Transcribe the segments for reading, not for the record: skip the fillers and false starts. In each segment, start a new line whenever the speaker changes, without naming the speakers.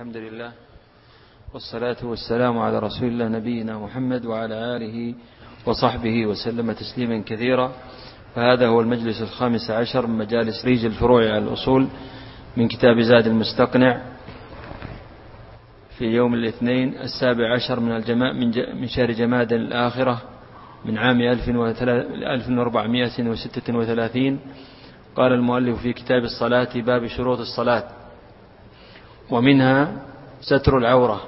الحمد لله والصلاة والسلام على رسول الله نبينا محمد وعلى آله وصحبه وسلم تسليما كثيرا. فهذا هو المجلس 15 من مجالس ريج الفروع على الأصول من كتاب زاد المستقنع في يوم الاثنين 17 من شهر جماد الآخرة من عام 1436. قال المؤلف في كتاب الصلاة باب شروط الصلاة: ومنها ستر العورة،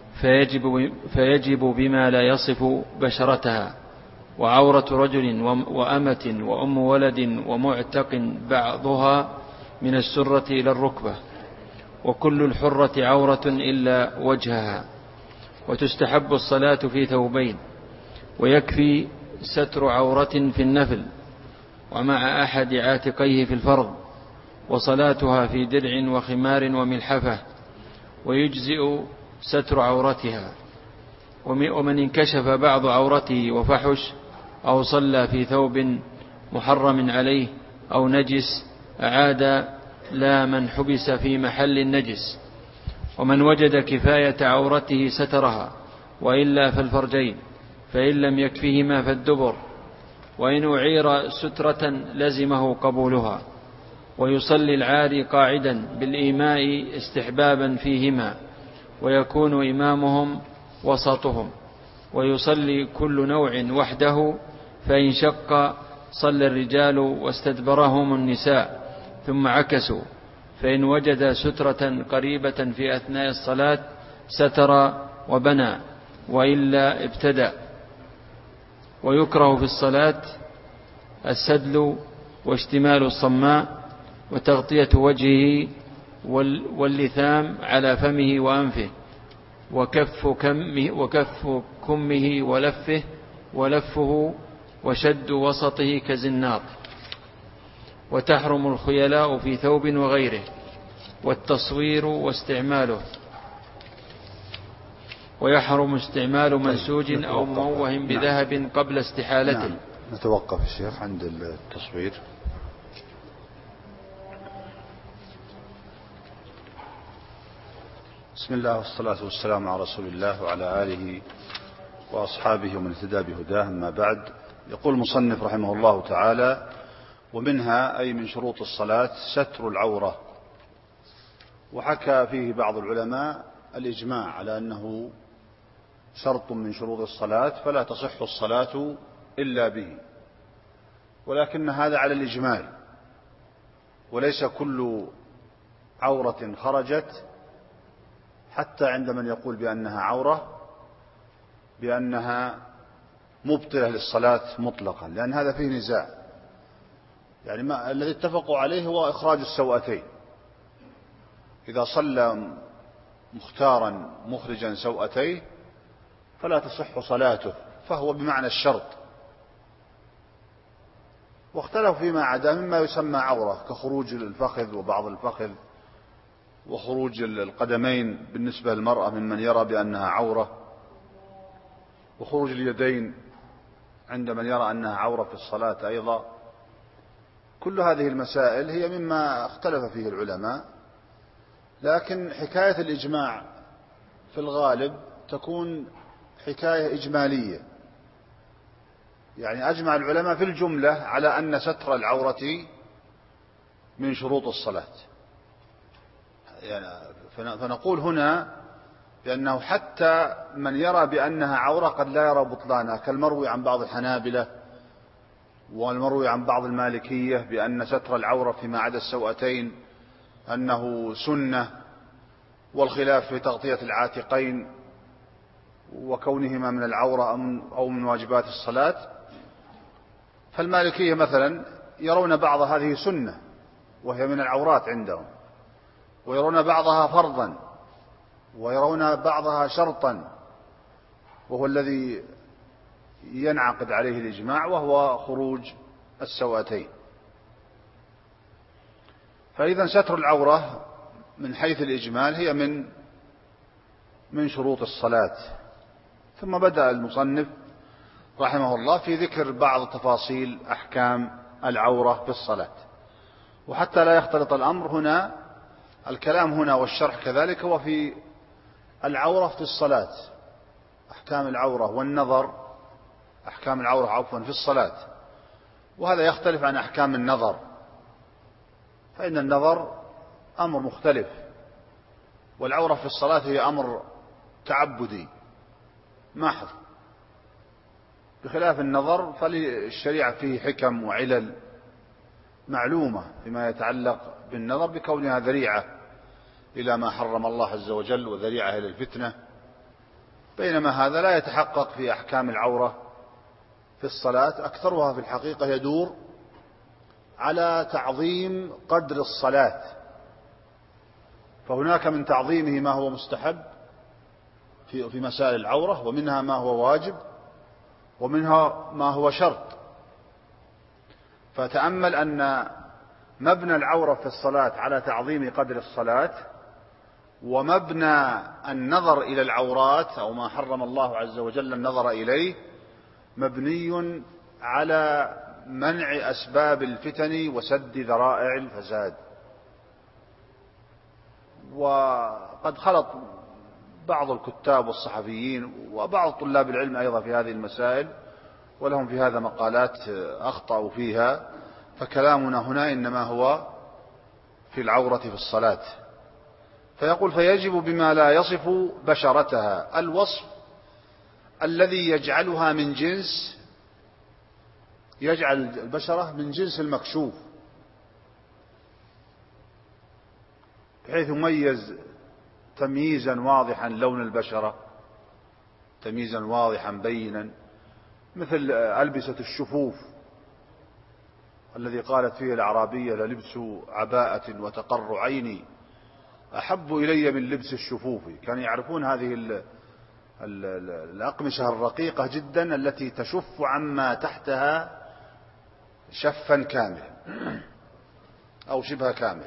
فيجب بما لا يصف بشرتها، وعورة رجل وأمة وأم ولد ومعتق بعضها من السرة إلى الركبة، وكل الحرة عورة إلا وجهها. وتستحب الصلاة في ثوبين، ويكفي ستر عورة في النفل ومع أحد عاتقيه في الفرض، وصلاتها في درع وخمار وملحفة، ويجزئ ستر عورتها. ومن انكشف بعض عورته وفحش أو صلى في ثوب محرم عليه أو نجس أعاد لا من حبس في محل النجس. ومن وجد كفاية عورته سترها، وإلا فالفرجين، فإن لم يكفهما فالدبر، وإن أعير سترة لزمه قبولها. ويصلي العاري قاعدا بالإيماء استحبابا فيهما، ويكون إمامهم وسطهم. ويصلي كل نوع وحده، فإن شق صلى الرجال واستدبرهم النساء ثم عكسوا. فإن وجد سترة قريبة في أثناء الصلاة ستر وبنى، وإلا ابتدأ. ويكره في الصلاة السدل واشتمال الصماء وتغطية وجهه واللثام على فمه وأنفه، وكف كمه ولفه وشد وسطه كزنار. وتحرم الخيلاء في ثوب وغيره، والتصوير واستعماله. ويحرم استعمال منسوج أو مموه بذهب قبل استحالته.
نتوقف الشيخ عند التصوير. بسم الله والصلاة والسلام على رسول الله وعلى آله وأصحابه ومن اهتدى بهداه، أما بعد. يقول المصنف رحمه الله تعالى: ومنها أي من شروط الصلاة ستر العورة. وحكى فيه بعض العلماء الإجماع على أنه شرط من شروط الصلاة، فلا تصح الصلاة إلا به، ولكن هذا على الإجمال، وليس كل عورة خرجت حتى عند من يقول بأنها عورة بأنها مبطلة للصلاة مطلقا، لأن هذا فيه نزاع. يعني الذي اتفقوا عليه هو إخراج السوأتين. إذا صلى مختارا مخرجا سوأتيه فلا تصح صلاته، فهو بمعنى الشرط. واختلفوا فيما عدا مما يسمى عورة، كخروج الفخذ وبعض الفخذ، وخروج القدمين بالنسبة للمرأة ممن يرى بأنها عورة، وخروج اليدين عند من يرى أنها عورة في الصلاة أيضا. كل هذه المسائل هي مما اختلف فيه العلماء، لكن حكاية الإجماع في الغالب تكون حكاية إجمالية. يعني أجمع العلماء في الجملة على أن ستر العورة من شروط الصلاة. يعني فنقول هنا بأنه حتى من يرى بأنها عورة قد لا يرى بطلانها، كالمروي عن بعض الحنابلة والمروي عن بعض المالكية بأن ستر العورة فيما عدا السوأتين أنه سنة، والخلاف في تغطية العاتقين وكونهما من العورة أو من واجبات الصلاة. فالمالكية مثلا يرون بعض هذه سنة وهي من العورات عندهم، ويرون بعضها فرضا، ويرون بعضها شرطا، وهو الذي ينعقد عليه الإجماع، وهو خروج السوأتين. فإذا ستر العورة من حيث الإجمال هي من شروط الصلاة. ثم بدأ المصنف رحمه الله في ذكر بعض تفاصيل أحكام العورة في الصلاة. وحتى لا يختلط الأمر هنا الكلام هنا والشرح كذلك هو في العورة في الصلاة، أحكام العورة والنظر، أحكام العورة عفوا في الصلاة، وهذا يختلف عن أحكام النظر، فإن النظر أمر مختلف، والعورة في الصلاة هي أمر تعبدي محض، بخلاف النظر فللشريعة فيه حكم وعلل معلومة فيما يتعلق بالنظر بكونها ذريعة إلى ما حرم الله عز وجل وذريعة إلى الفتنة، بينما هذا لا يتحقق في أحكام العورة في الصلاة، أكثرها في الحقيقة يدور على تعظيم قدر الصلاة، فهناك من تعظيمه ما هو مستحب في مسائل العورة، ومنها ما هو واجب، ومنها ما هو شرط. فتأمل أن مبنى العورة في الصلاة على تعظيم قدر الصلاة، ومبنى النظر إلى العورات أو ما حرم الله عز وجل النظر إليه مبني على منع أسباب الفتن وسد ذرائع الفساد. وقد خلط بعض الكتاب والصحفيين وبعض طلاب العلم أيضا في هذه المسائل، ولهم في هذا مقالات أخطأوا فيها، فكلامنا هنا إنما هو في العورة في الصلاة. فيقول فيجب بما لا يصف بشرتها، الوصف الذي يجعلها من جنس، يجعل البشرة من جنس المكشوف، بحيث يميز تمييزا واضحا لون البشرة، تمييزا واضحا بينا، مثل ألبسة الشفوف الذي قالت فيه الأعرابية للبس عباءة وتقر عيني أحب إلي من لبس الشفوف. كانوا يعرفون هذه الأقمشة الرقيقة جدا التي تشف عما تحتها شفا كاملا أو شبه كامل.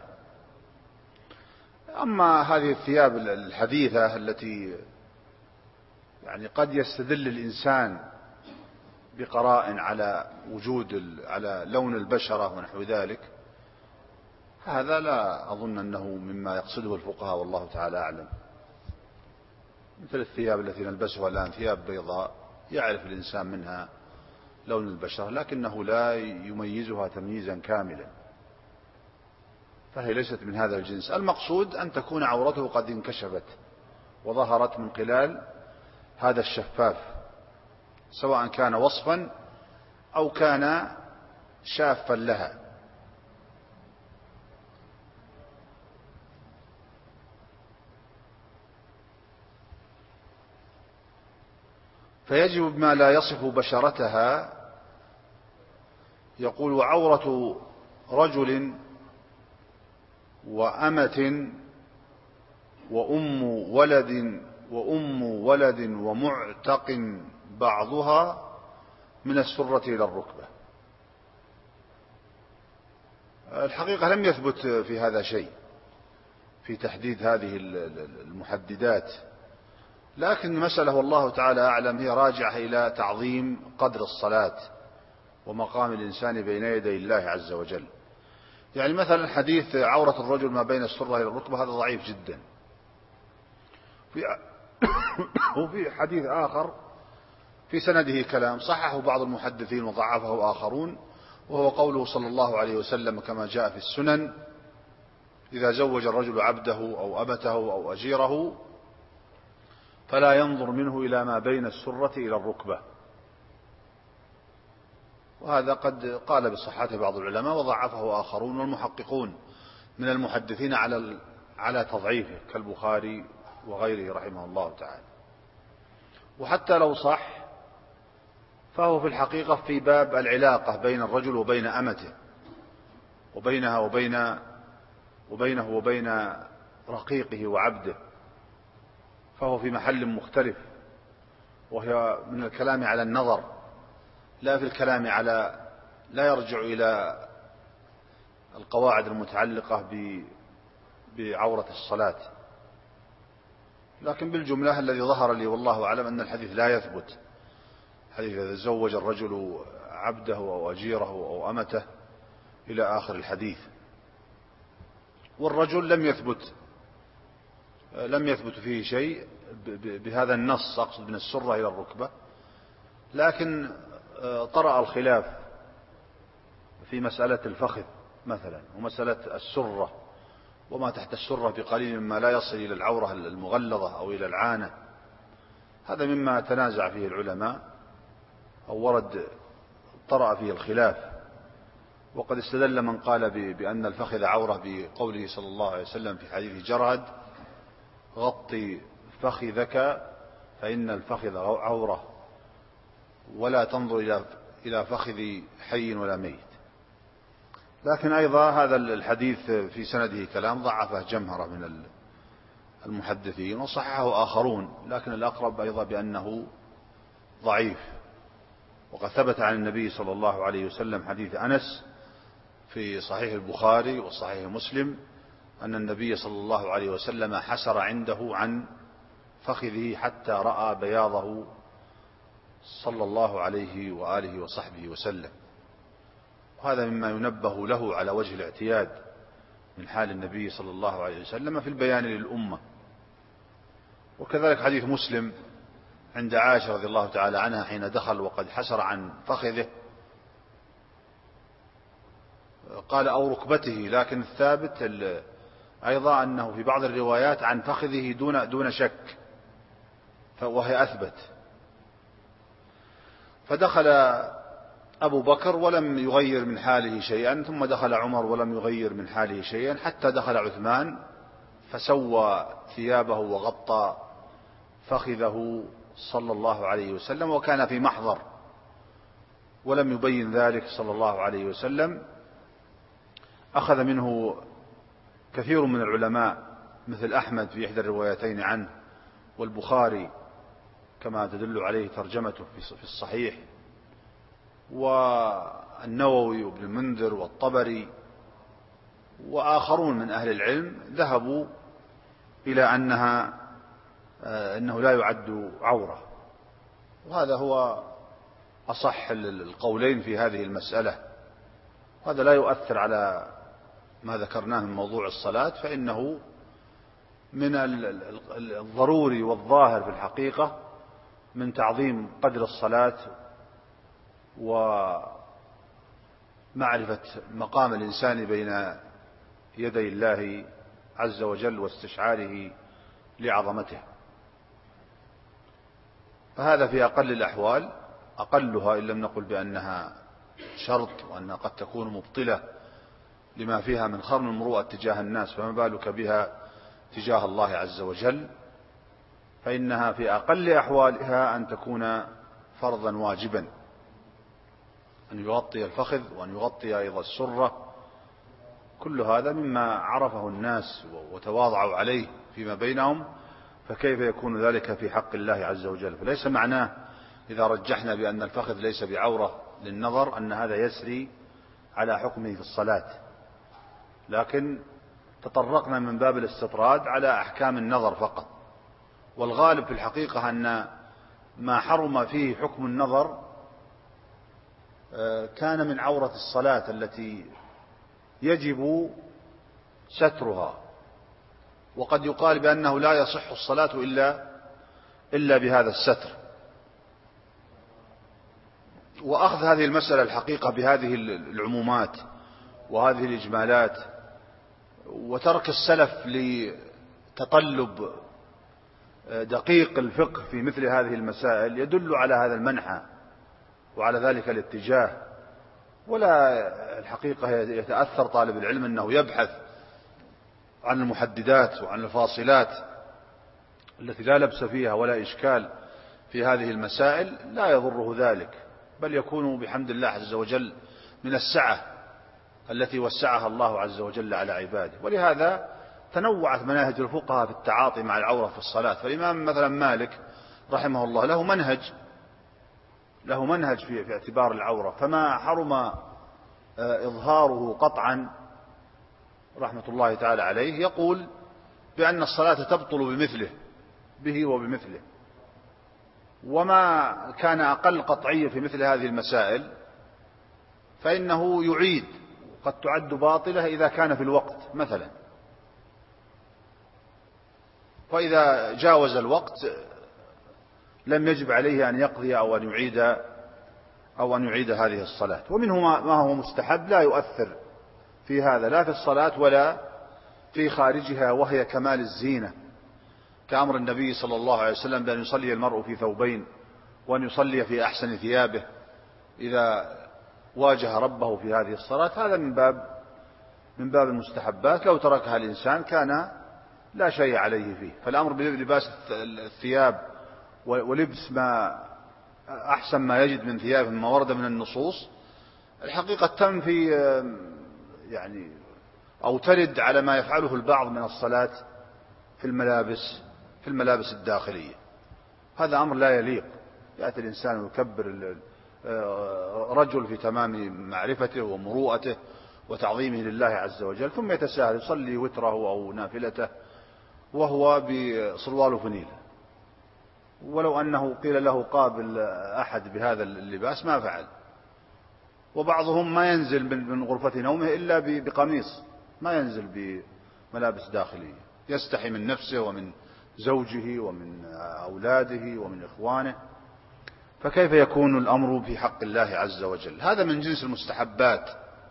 أما هذه الثياب الحديثة التي يعني قد يستدل الإنسان بقراء على على لون البشرة ونحو ذلك، هذا لا أظن أنه مما يقصده الفقهاء والله تعالى أعلم. مثل الثياب التي نلبسها الآن، ثياب بيضاء يعرف الإنسان منها لون البشرة لكنه لا يميزها تمييزا كاملا، فهي ليست من هذا الجنس. المقصود أن تكون عورته قد انكشفت وظهرت من خلال هذا الشفاف، سواء كان وصفا أو كان شافا لها. فيجب بما لا يصف بشرتها، يقول وعورة رجل وأمة وأم ولد ومعتق بعضها من السرة إلى الركبة. الحقيقة لم يثبت في هذا شيء في تحديد هذه المحددات، لكن المسألة والله تعالى أعلم هي راجعة إلى تعظيم قدر الصلاة ومقام الإنسان بين يدي الله عز وجل. يعني مثلا حديث عورة الرجل ما بين السرة إلى الركبة هذا ضعيف جدا. وفي حديث آخر في سنده كلام صححه بعض المحدثين وضعفه آخرون، وهو قوله صلى الله عليه وسلم كما جاء في السنن: إذا زوج الرجل عبده أو أمته أو أجيره فلا ينظر منه إلى ما بين السرة إلى الركبة. وهذا قد قال بصحته بعض العلماء وضعفه آخرون، والمحققون من المحدثين على تضعيفه كالبخاري وغيره رحمه الله تعالى. وحتى لو صح فهو في الحقيقة في باب العلاقة بين الرجل وبين أمته، وبينه وبين رقيقه وعبده، فهو في محل مختلف، وهي من الكلام على النظر، لا في الكلام لا يرجع إلى القواعد المتعلقة بعورة الصلاة. لكن بالجملة الذي ظهر لي والله أعلم أن الحديث لا يثبت، حديث إذا زوج الرجل عبده أو أجيره أو أمته إلى آخر الحديث. والرجل لم يثبت لم يثبت فيه شيء بهذا النص، أقصد من السرة إلى الركبة، لكن طرأ الخلاف في مسألة الفخذ مثلا ومسألة السرة وما تحت السرة بقليل مما لا يصل إلى العورة المغلظة أو إلى العانة. هذا مما تنازع فيه العلماء أو ورد طرأ فيه الخلاف. وقد استدل من قال بأن الفخذ عورة بقوله صلى الله عليه وسلم في حديث جرهد: غطي فخذك فإن الفخذ عورة ولا تنظر إلى فخذ حي ولا ميت. لكن أيضا هذا الحديث في سنده كلام ضعفه جمهرة من المحدثين وصححه آخرون، لكن الأقرب أيضا بأنه ضعيف. وقد ثبت عن النبي صلى الله عليه وسلم حديث أنس في صحيح البخاري وصحيح مسلم أن النبي صلى الله عليه وسلم حسر عنده عن فخذه حتى رأى بياضه صلى الله عليه وآله وصحبه وسلم. وهذا مما ينبه له على وجه الاعتياد من حال النبي صلى الله عليه وسلم في البيان للأمة. وكذلك حديث مسلم عند عائشة رضي الله تعالى عنها حين دخل وقد حسر عن فخذه قال أو ركبته، لكن الثابت أيضا أنه في بعض الروايات عن فخذه دون شك، وهي أثبت. فدخل أبو بكر ولم يغير من حاله شيئا، ثم دخل عمر ولم يغير من حاله شيئا، حتى دخل عثمان فسوى ثيابه وغطى فخذه صلى الله عليه وسلم، وكان في محضر ولم يبين ذلك صلى الله عليه وسلم. أخذ منه كثير من العلماء مثل أحمد في إحدى الروايتين عنه، والبخاري كما تدل عليه ترجمته في الصحيح، والنووي وابن المنذر والطبري وآخرون من أهل العلم ذهبوا إلى أنه لا يعد عورة. وهذا هو أصح القولين في هذه المسألة. هذا لا يؤثر على ما ذكرناه من موضوع الصلاة، فإنه من الضروري والظاهر في الحقيقة من تعظيم قدر الصلاة ومعرفة مقام الإنسان بين يدي الله عز وجل واستشعاره لعظمته. فهذا في أقل الأحوال، أقلها إن لم نقل بأنها شرط وأنها قد تكون مبطلة لما فيها من خرم المروءة تجاه الناس، فما بالك بها تجاه الله عز وجل. فإنها في أقل أحوالها أن تكون فرضا واجبا، أن يغطي الفخذ وأن يغطي أيضا السرة. كل هذا مما عرفه الناس وتواضعوا عليه فيما بينهم، فكيف يكون ذلك في حق الله عز وجل؟ فليس معناه إذا رجحنا بأن الفخذ ليس بعورة للنظر أن هذا يسري على حكمه في الصلاة، لكن تطرقنا من باب الاستطراد على أحكام النظر فقط. والغالب في الحقيقة أن ما حرم فيه حكم النظر كان من عورة الصلاة التي يجب سترها، وقد يقال بأنه لا يصح الصلاة إلا بهذا الستر. وأخذ هذه المسألة الحقيقة بهذه العمومات وهذه الإجمالات، وترك السلف لتطلب دقيق الفقه في مثل هذه المسائل يدل على هذا المنحى وعلى ذلك الاتجاه. ولا الحقيقة يتأثر طالب العلم أنه يبحث عن المحددات وعن الفاصلات التي لا لبس فيها ولا إشكال في هذه المسائل، لا يضره ذلك، بل يكون بحمد الله عز وجل من السعة التي وسعها الله عز وجل على عباده. ولهذا تنوعت مناهج الفقهاء في التعاطي مع العورة في الصلاة. فالإمام مثلا مالك رحمه الله له منهج في اعتبار العورة، فما حرم إظهاره قطعا رحمة الله تعالى عليه يقول بأن الصلاة تبطل به وبمثله. وما كان أقل قطعية في مثل هذه المسائل فإنه يعيد، قد تعد باطلة إذا كان في الوقت مثلا. وإذا جاوز الوقت لم يجب عليه أن يقضي أو أن يعيد هذه الصلاة. ومنه ما هو مستحب لا يؤثر في هذا لا في الصلاة ولا في خارجها، وهي كمال الزينة، كأمر النبي صلى الله عليه وسلم بأن يصلي المرء في ثوبين، وأن يصلي في أحسن ثيابه إذا واجه ربه في هذه الصلاة. هذا من باب المستحبات، لو تركها الإنسان كان لا شيء عليه فيه. فالأمر بلباس الثياب ولبس ما أحسن ما يجد من ثيابه مما ورد من النصوص الحقيقة تنفي يعني أو ترد على ما يفعله البعض من الصلاة في الملابس الداخلية. هذا أمر لا يليق. يأتي الإنسان ويكبر رجل في تمام معرفته ومروءته وتعظيمه لله عز وجل، ثم يتساهل يصلي وتره أو نافلته وهو بصروال فنيل، ولو أنه قيل له قابل أحد بهذا اللباس ما فعل. وبعضهم ما ينزل من غرفة نومه إلا بقميص، ما ينزل بملابس داخلية، يستحي من نفسه ومن زوجه ومن أولاده ومن إخوانه، فكيف يكون الأمر في حق الله عز وجل؟ هذا من جنس المستحبات.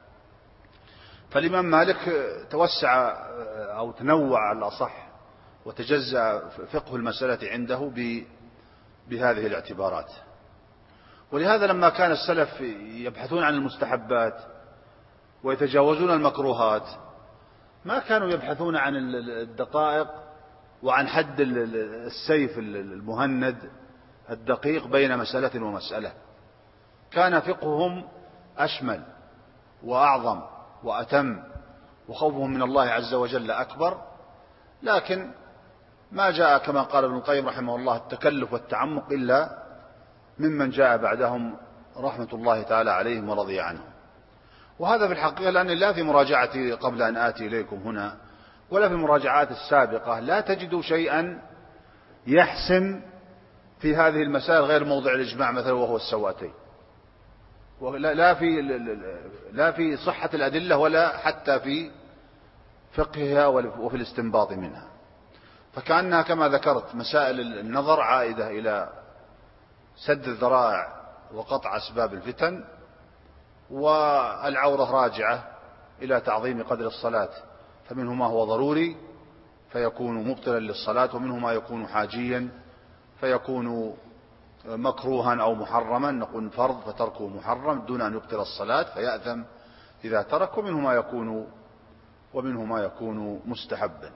فالإمام مالك توسع أو تنوع الأصح وتجزأ فقه المسألة عنده بهذه الاعتبارات. ولهذا لما كان السلف يبحثون عن المستحبات ويتجاوزون المكروهات ما كانوا يبحثون عن الدقائق وعن حد السيف المهند الدقيق بين مسألة ومسألة. كان فقههم أشمل وأعظم وأتم، وخوفهم من الله عز وجل أكبر. لكن ما جاء كما قال ابن القيم رحمه الله التكلف والتعمق إلا ممن جاء بعدهم رحمة الله تعالى عليهم ورضي عنهم. وهذا في الحقيقة لأن لا في مراجعتي قبل أن آتي إليكم هنا ولا في المراجعات السابقة لا تجدوا شيئا يحسم في هذه المسائل غير موضع الإجماع مثلا وهو السواتين، لا في صحة الأدلة ولا حتى في فقهها وفي الاستنباط منها. فكأنها كما ذكرت مسائل النظر عائدة إلى سد الذرائع وقطع أسباب الفتن، والعورة راجعة إلى تعظيم قدر الصلاة، فمنه ما هو ضروري فيكون مبطلا للصلاة، ومنه ما يكون حاجيا فيكون مكروها أو محرما، نقول فرض فتركه محرم دون أن يبطل الصلاة فيأثم إذا ترك، ومنه ما يكون مستحبا.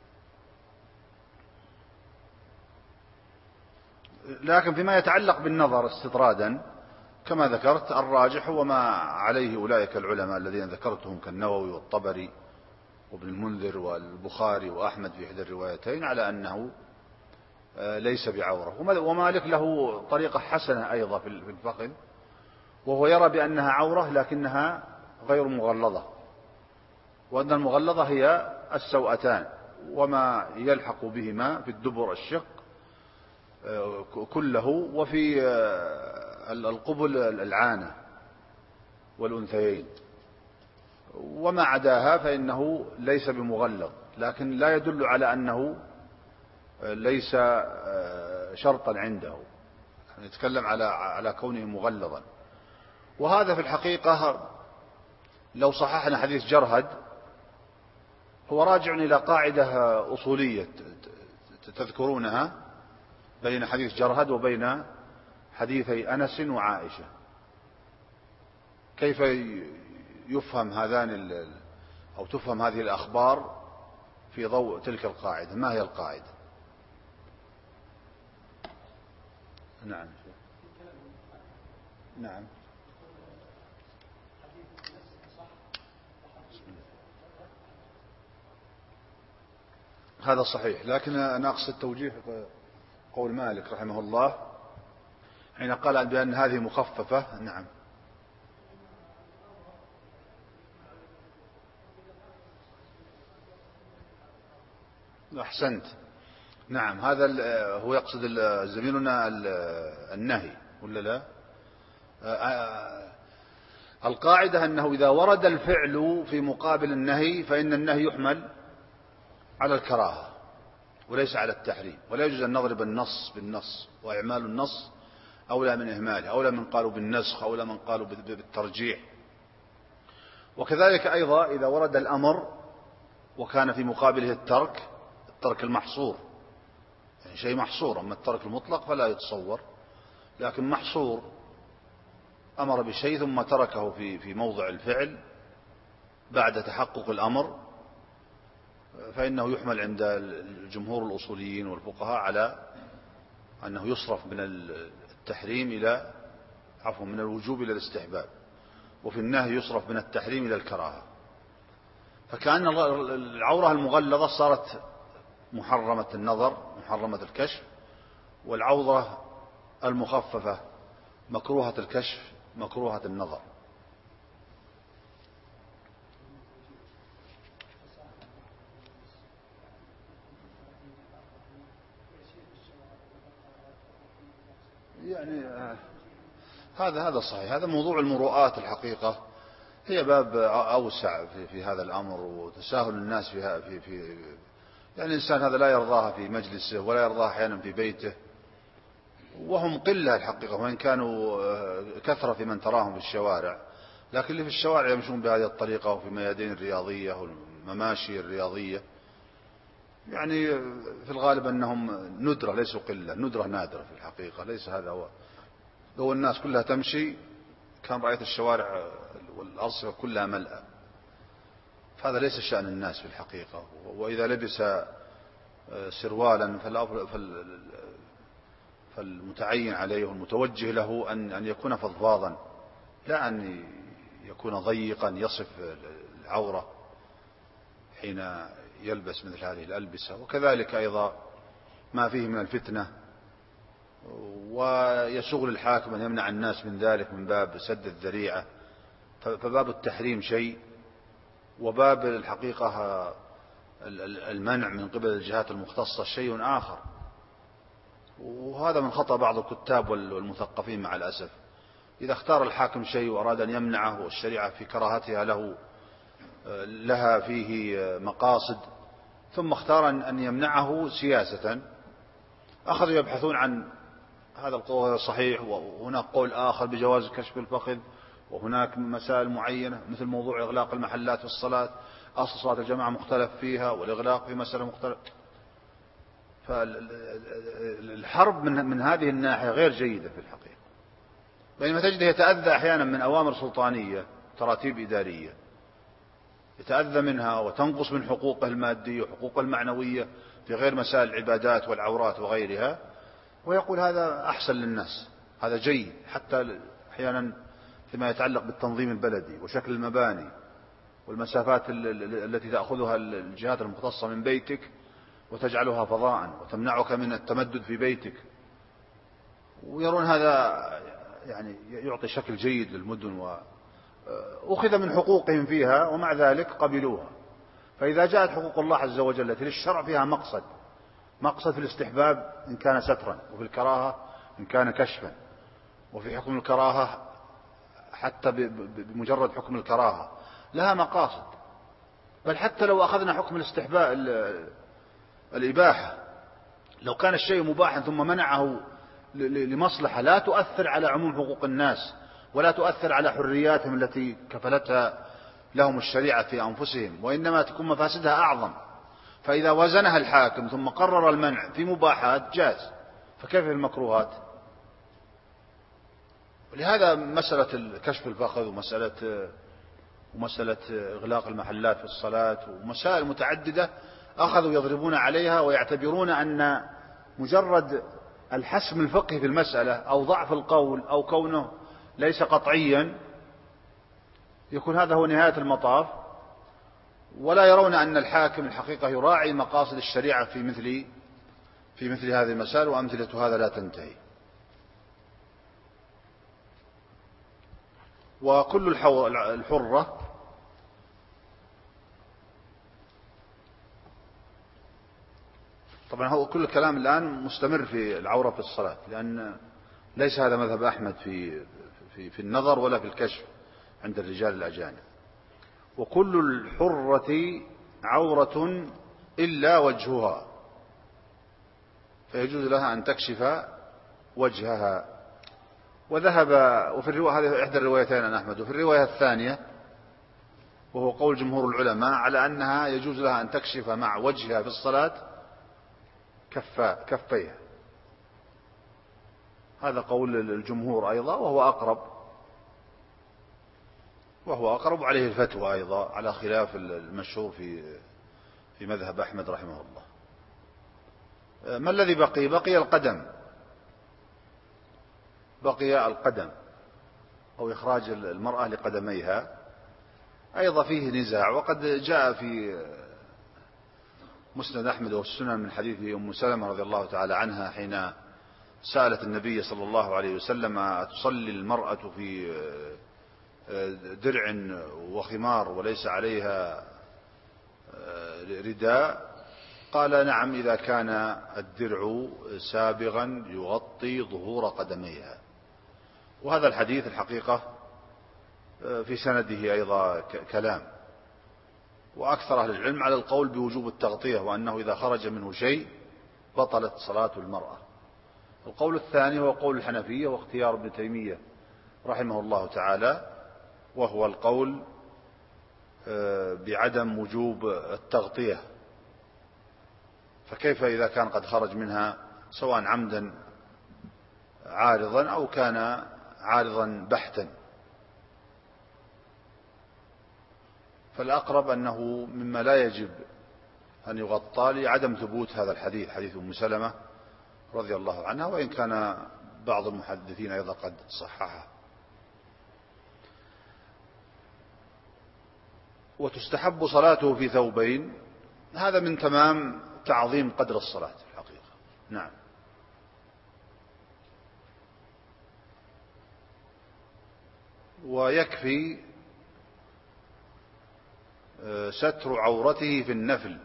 لكن فيما يتعلق بالنظر استطرادا كما ذكرت الراجح هو ما عليه أولئك العلماء الذين ذكرتهم كالنووي والطبري وابن المنذر والبخاري وأحمد في إحدى الروايتين على أنه ليس بعورة. ومالك له طريقة حسنة أيضا في الفقه، وهو يرى بأنها عورة لكنها غير مغلظة، وأن المغلظة هي السوأتان وما يلحق بهما في الدبر الشق كله، وفي القبل العانة والأنثيين، وما عداها فإنه ليس بمغلظ، لكن لا يدل على أنه ليس شرطا عنده، نتكلم على كونه مغلظا. وهذا في الحقيقة لو صححنا حديث جرهد هو راجع إلى قاعدة أصولية تذكرونها بين حديث جرهد وبين حديثي أنس وعائشة، كيف يفهم أو تفهم هذه الأخبار في ضوء تلك القاعدة. ما هي القاعدة؟ نعم نعم هذا صحيح، لكن أنا أقصد توجيه قول مالك رحمه الله حين قال بأن هذه مخففة. نعم أحسنت، نعم هذا هو يقصد زميلنا النهي ولا لا؟ القاعدة أنه إذا ورد الفعل في مقابل النهي فإن النهي يحمل على الكراهة، وليس على التحريم. ولا يجوز أن نضرب النص بالنص، وإعمال النص أولى من إهماله، أولى من قالوا بالنسخ، أولى من قالوا بالترجيح. وكذلك أيضا إذا ورد الأمر وكان في مقابله الترك المحصور، يعني شيء محصور. أما الترك المطلق فلا يتصور، لكن محصور أمر بشيء ثم تركه في موضع الفعل بعد تحقق الأمر، فإنه يحمل عند الجمهور الأصوليين والفقهاء على أنه يصرف من التحريم إلى من الوجوب إلى الاستحباب، وفي النهي يصرف من التحريم إلى الكراهة. فكأن العورة المغلظة صارت محرمة النظر، محرمة الكشف، والعورة المخففة مكروهة الكشف، مكروهة النظر. يعني هذا صحيح. هذا موضوع المروءات الحقيقة هي باب أوسع في هذا الأمر، وتساهل الناس في يعني الإنسان هذا لا يرضاها في مجلسه ولا يرضاها أحيانا في بيته، وهم قلة الحقيقة، وإن كانوا كثرة في من تراهم في الشوارع، لكن اللي في الشوارع يمشون بهذه الطريقة وفي الميادين الرياضية والمماشي الرياضية، يعني في الغالب أنهم ندرة ليسوا قلة، ندرة نادرة في الحقيقة. ليس هذا هو. لو الناس كلها تمشي كان رأيت الشوارع والأرصفة كلها ملأى. فهذا ليس شأن الناس في الحقيقة. وإذا لبس سروالا فالمتعين عليه والمتوجه له أن يكون فضفاضا، لا أن يكون ضيقا يصف العورة حين يلبس مثل هذه الألبسة. وكذلك أيضا ما فيه من الفتنة، ويسوغ للحاكم أن يمنع الناس من ذلك من باب سد الذريعة. فباب التحريم شيء، وباب الحقيقة المنع من قبل الجهات المختصة شيء آخر. وهذا من خطأ بعض الكتاب والمثقفين مع الأسف. إذا اختار الحاكم شيء وأراد أن يمنعه، والشريعة في كراهتها لها فيه مقاصد، ثم اختار أن يمنعه سياسة، أخذوا يبحثون عن هذا القول صحيح، وهناك قول آخر بجواز كشف الفخذ، وهناك مسائل معينة مثل موضوع إغلاق المحلات في الصلاة، أصل صلاة الجماعة مختلف فيها، والإغلاق في مسألة مختلف. فالحرب من هذه الناحية غير جيدة في الحقيقة، بينما تجده يتأذى أحيانا من أوامر سلطانية، تراتيب إدارية، يتأذى منها وتنقص من حقوقه المادية وحقوقه المعنوية في غير مسائل العبادات والعورات وغيرها، ويقول هذا أحسن للناس، هذا جيد. حتى أحيانا فيما يتعلق بالتنظيم البلدي وشكل المباني والمسافات التي تأخذها الجهات المختصة من بيتك وتجعلها فضاء وتمنعك من التمدد في بيتك، ويرون هذا يعني يعطي شكل جيد للمدن، وأخذ من حقوقهم فيها، ومع ذلك قبلوها. فإذا جاءت حقوق الله عز وجل التي للشرع فيها مقصد في الاستحباب إن كان سترا، وفي الكراهة إن كان كشفا، وفي حكم الكراهة حتى بمجرد حكم الكراهة لها مقاصد. بل حتى لو أخذنا حكم الاستحباب الإباحة، لو كان الشيء مباحا ثم منعه لمصلحة لا تؤثر على عموم حقوق الناس ولا تؤثر على حرياتهم التي كفلتها لهم الشريعة في أنفسهم، وإنما تكون مفاسدها أعظم، فإذا وزنها الحاكم ثم قرر المنع في مباحات جاز، فكيف في المكروهات؟ ولهذا مسألة كشف الفخذ ومسألة إغلاق المحلات في الصلاة ومسائل متعددة أخذوا يضربون عليها، ويعتبرون أن مجرد الحسم الفقهي في المسألة أو ضعف القول أو كونه ليس قطعيا يكون هذا هو نهاية المطاف، ولا يرون أن الحاكم الحقيقة يراعي مقاصد الشريعة في مثل هذه المسائل، وأمثلة هذا لا تنتهي. وكل الحرة طبعا هو كل الكلام الآن مستمر في العورة في الصلاة، لأن ليس هذا مذهب أحمد في النظر ولا في الكشف عند الرجال الأجانب. وكل الحرة عورة إلا وجهها، فيجوز لها أن تكشف وجهها. وذهب وفي الرواية هذه إحدى الروايتين عن أحمد، وفي الرواية الثانية وهو قول جمهور العلماء على أنها يجوز لها أن تكشف مع وجهها في الصلاة كفيها. هذا قول الجمهور أيضا، وهو أقرب عليه الفتوى أيضا، على خلاف المشهور في مذهب أحمد رحمه الله. ما الذي بقي القدم أو إخراج المرأة لقدميها، أيضا فيه نزاع. وقد جاء في مسند أحمد والسنن من حديث أم سلمة رضي الله تعالى عنها حين سألت النبي صلى الله عليه وسلم: أتصلي المرأة في درع وخمار وليس عليها رداء؟ قال: نعم، إذا كان الدرع سابغا يغطي ظهور قدميها. وهذا الحديث الحقيقة في سنده أيضا كلام، وأكثر أهل العلم على القول بوجوب التغطية، وأنه إذا خرج منه شيء بطلت صلاة المرأة. القول الثاني هو قول الحنفية واختيار ابن تيمية رحمه الله تعالى، وهو القول بعدم وجوب التغطية. فكيف إذا كان قد خرج منها سواء عمدا عارضا أو كان عارضا بحتا؟ فالأقرب أنه مما لا يجب أن يغطى لعدم ثبوت هذا الحديث، حديث أم سلمة رضي الله عنها، وإن كان بعض المحدثين أيضا قد صححه. وتستحب صلاته في ثوبين، هذا من تمام تعظيم قدر الصلاة الحقيقة. نعم. ويكفي ستر عورته في النفل.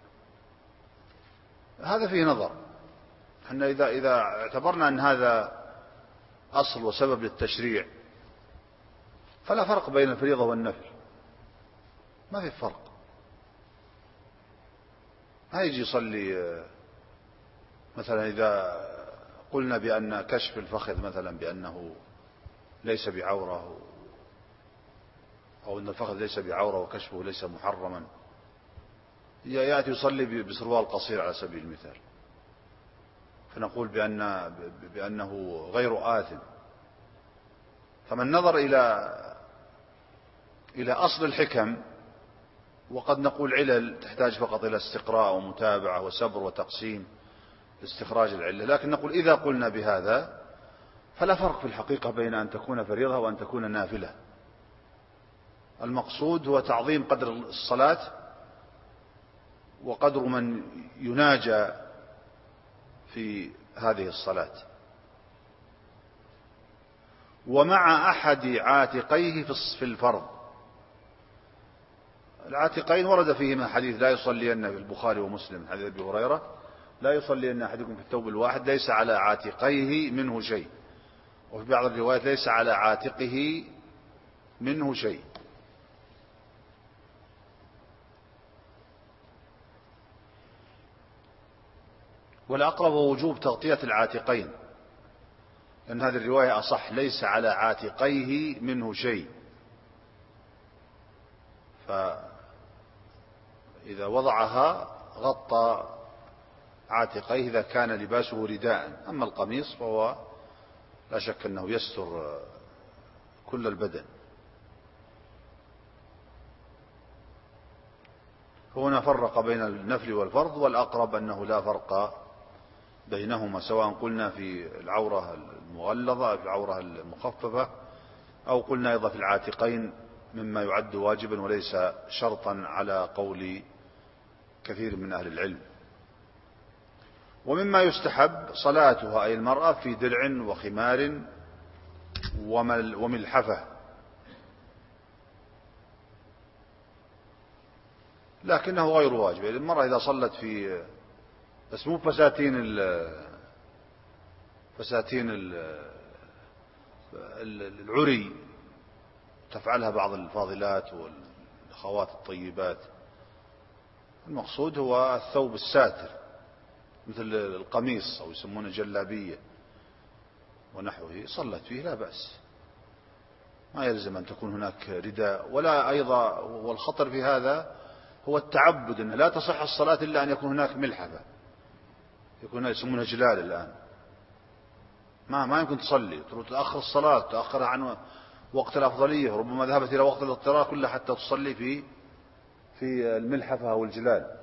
هذا فيه نظر، أن إذا اعتبرنا أن هذا أصل وسبب للتشريع فلا فرق بين الفريضة والنفل، ما في فرق. ما يجي يصلي مثلا إذا قلنا بأن كشف الفخذ مثلا بأنه ليس بعورة، أو أن الفخذ ليس بعورة وكشفه ليس محرما، يأتي يصلي بسروال قصير على سبيل المثال، فنقول بأنه غير آثم. فمن نظر إلى أصل الحكم، وقد نقول علل تحتاج فقط إلى استقراء ومتابعة وسبر وتقسيم لاستخراج العلة، لكن نقول إذا قلنا بهذا فلا فرق في الحقيقة بين أن تكون فريضة وأن تكون نافلة. المقصود هو تعظيم قدر الصلاة وقدر من يناجى في هذه الصلاة. ومع أحد عاتقيه في الفرض. العاتقين ورد فيهما حديث لا يصلين في البخاري ومسلم، حديث أبي هريرة: لا يصلين أحدكم في الثوب الواحد ليس على عاتقيه منه شيء. وفي بعض الروايات: ليس على عاتقه منه شيء. والأقرب وجوب تغطية العاتقين، لأن هذه الرواية أصح: ليس على عاتقيه منه شيء. فإذا وضعها غطى عاتقيه إذا كان لباسه رداء. أما القميص فهو لا شك أنه يستر كل البدن. هنا فرق بين النفل والفرض، والأقرب أنه لا فرق بينهما، سواء قلنا في العورة المغلظة أو في العورة المخففة، أو قلنا أيضا في العاتقين مما يعد واجبا وليس شرطا على قول كثير من أهل العلم. ومما يستحب صلاتها أي المرأة في درع وخمار وملحفة، لكنه غير واجب. المرأة إذا صلت في بس مو فساتين العري تفعلها بعض الفاضلات والأخوات الطيبات، المقصود هو الثوب الساتر مثل القميص أو يسمونه جلابية ونحوه صلت فيه لا بأس، ما يلزم أن تكون هناك رداء. ولا أيضا، والخطر في هذا هو التعبد، أن لا تصح الصلاة إلا أن يكون هناك ملحفة، يكون يسمونها جلال الآن، ما يمكن تصلي، تأخر الصلاة، تأخرها عن وقت الأفضلية، ربما ذهبت إلى وقت الاضطرار كله حتى تصلي في الملحفة أو الجلال.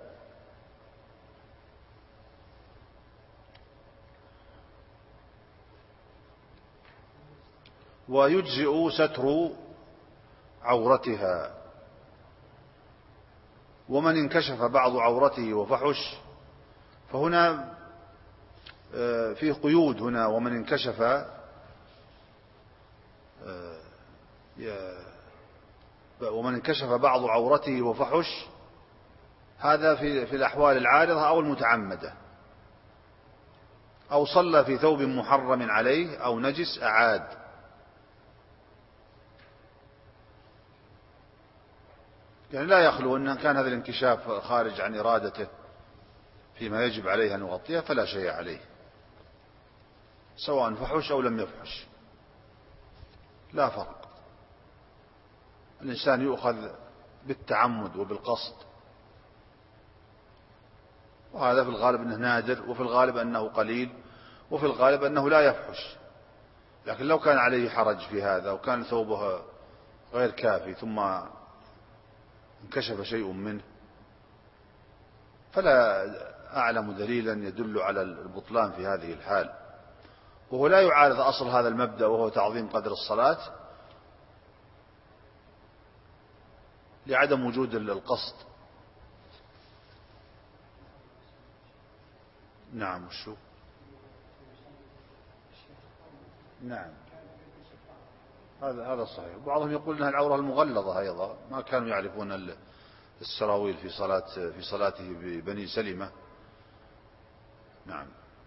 ويجزئ ستر عورتها. ومن انكشف بعض عورته وفحش، فهنا فيه قيود هنا، ومن انكشف بعض عورته وفحش، هذا في الأحوال العارضة أو المتعمدة، أو صلى في ثوب محرم عليه أو نجس أعاد. يعني لا يخلو أن كان هذا الانكشاف خارج عن إرادته فيما يجب عليه أن يغطيه فلا شيء عليه، سواء فحش أو لم يفحش، لا فرق. الإنسان يؤخذ بالتعمد وبالقصد، وهذا في الغالب أنه نادر، وفي الغالب أنه قليل، وفي الغالب أنه لا يفحش. لكن لو كان عليه حرج في هذا وكان ثوبه غير كافي ثم انكشف شيء منه، فلا أعلم دليلا يدل على البطلان في هذه الحال. وهو لا يعارض أصل هذا المبدأ، وهو تعظيم قدر الصلاة، لعدم وجود القصد. نعم. وشو؟ نعم، هذا صحيح. بعضهم يقول انها العورة المغلظة ايضا، ما كانوا يعرفون السراويل في صلاته ببني سلمة. نعم،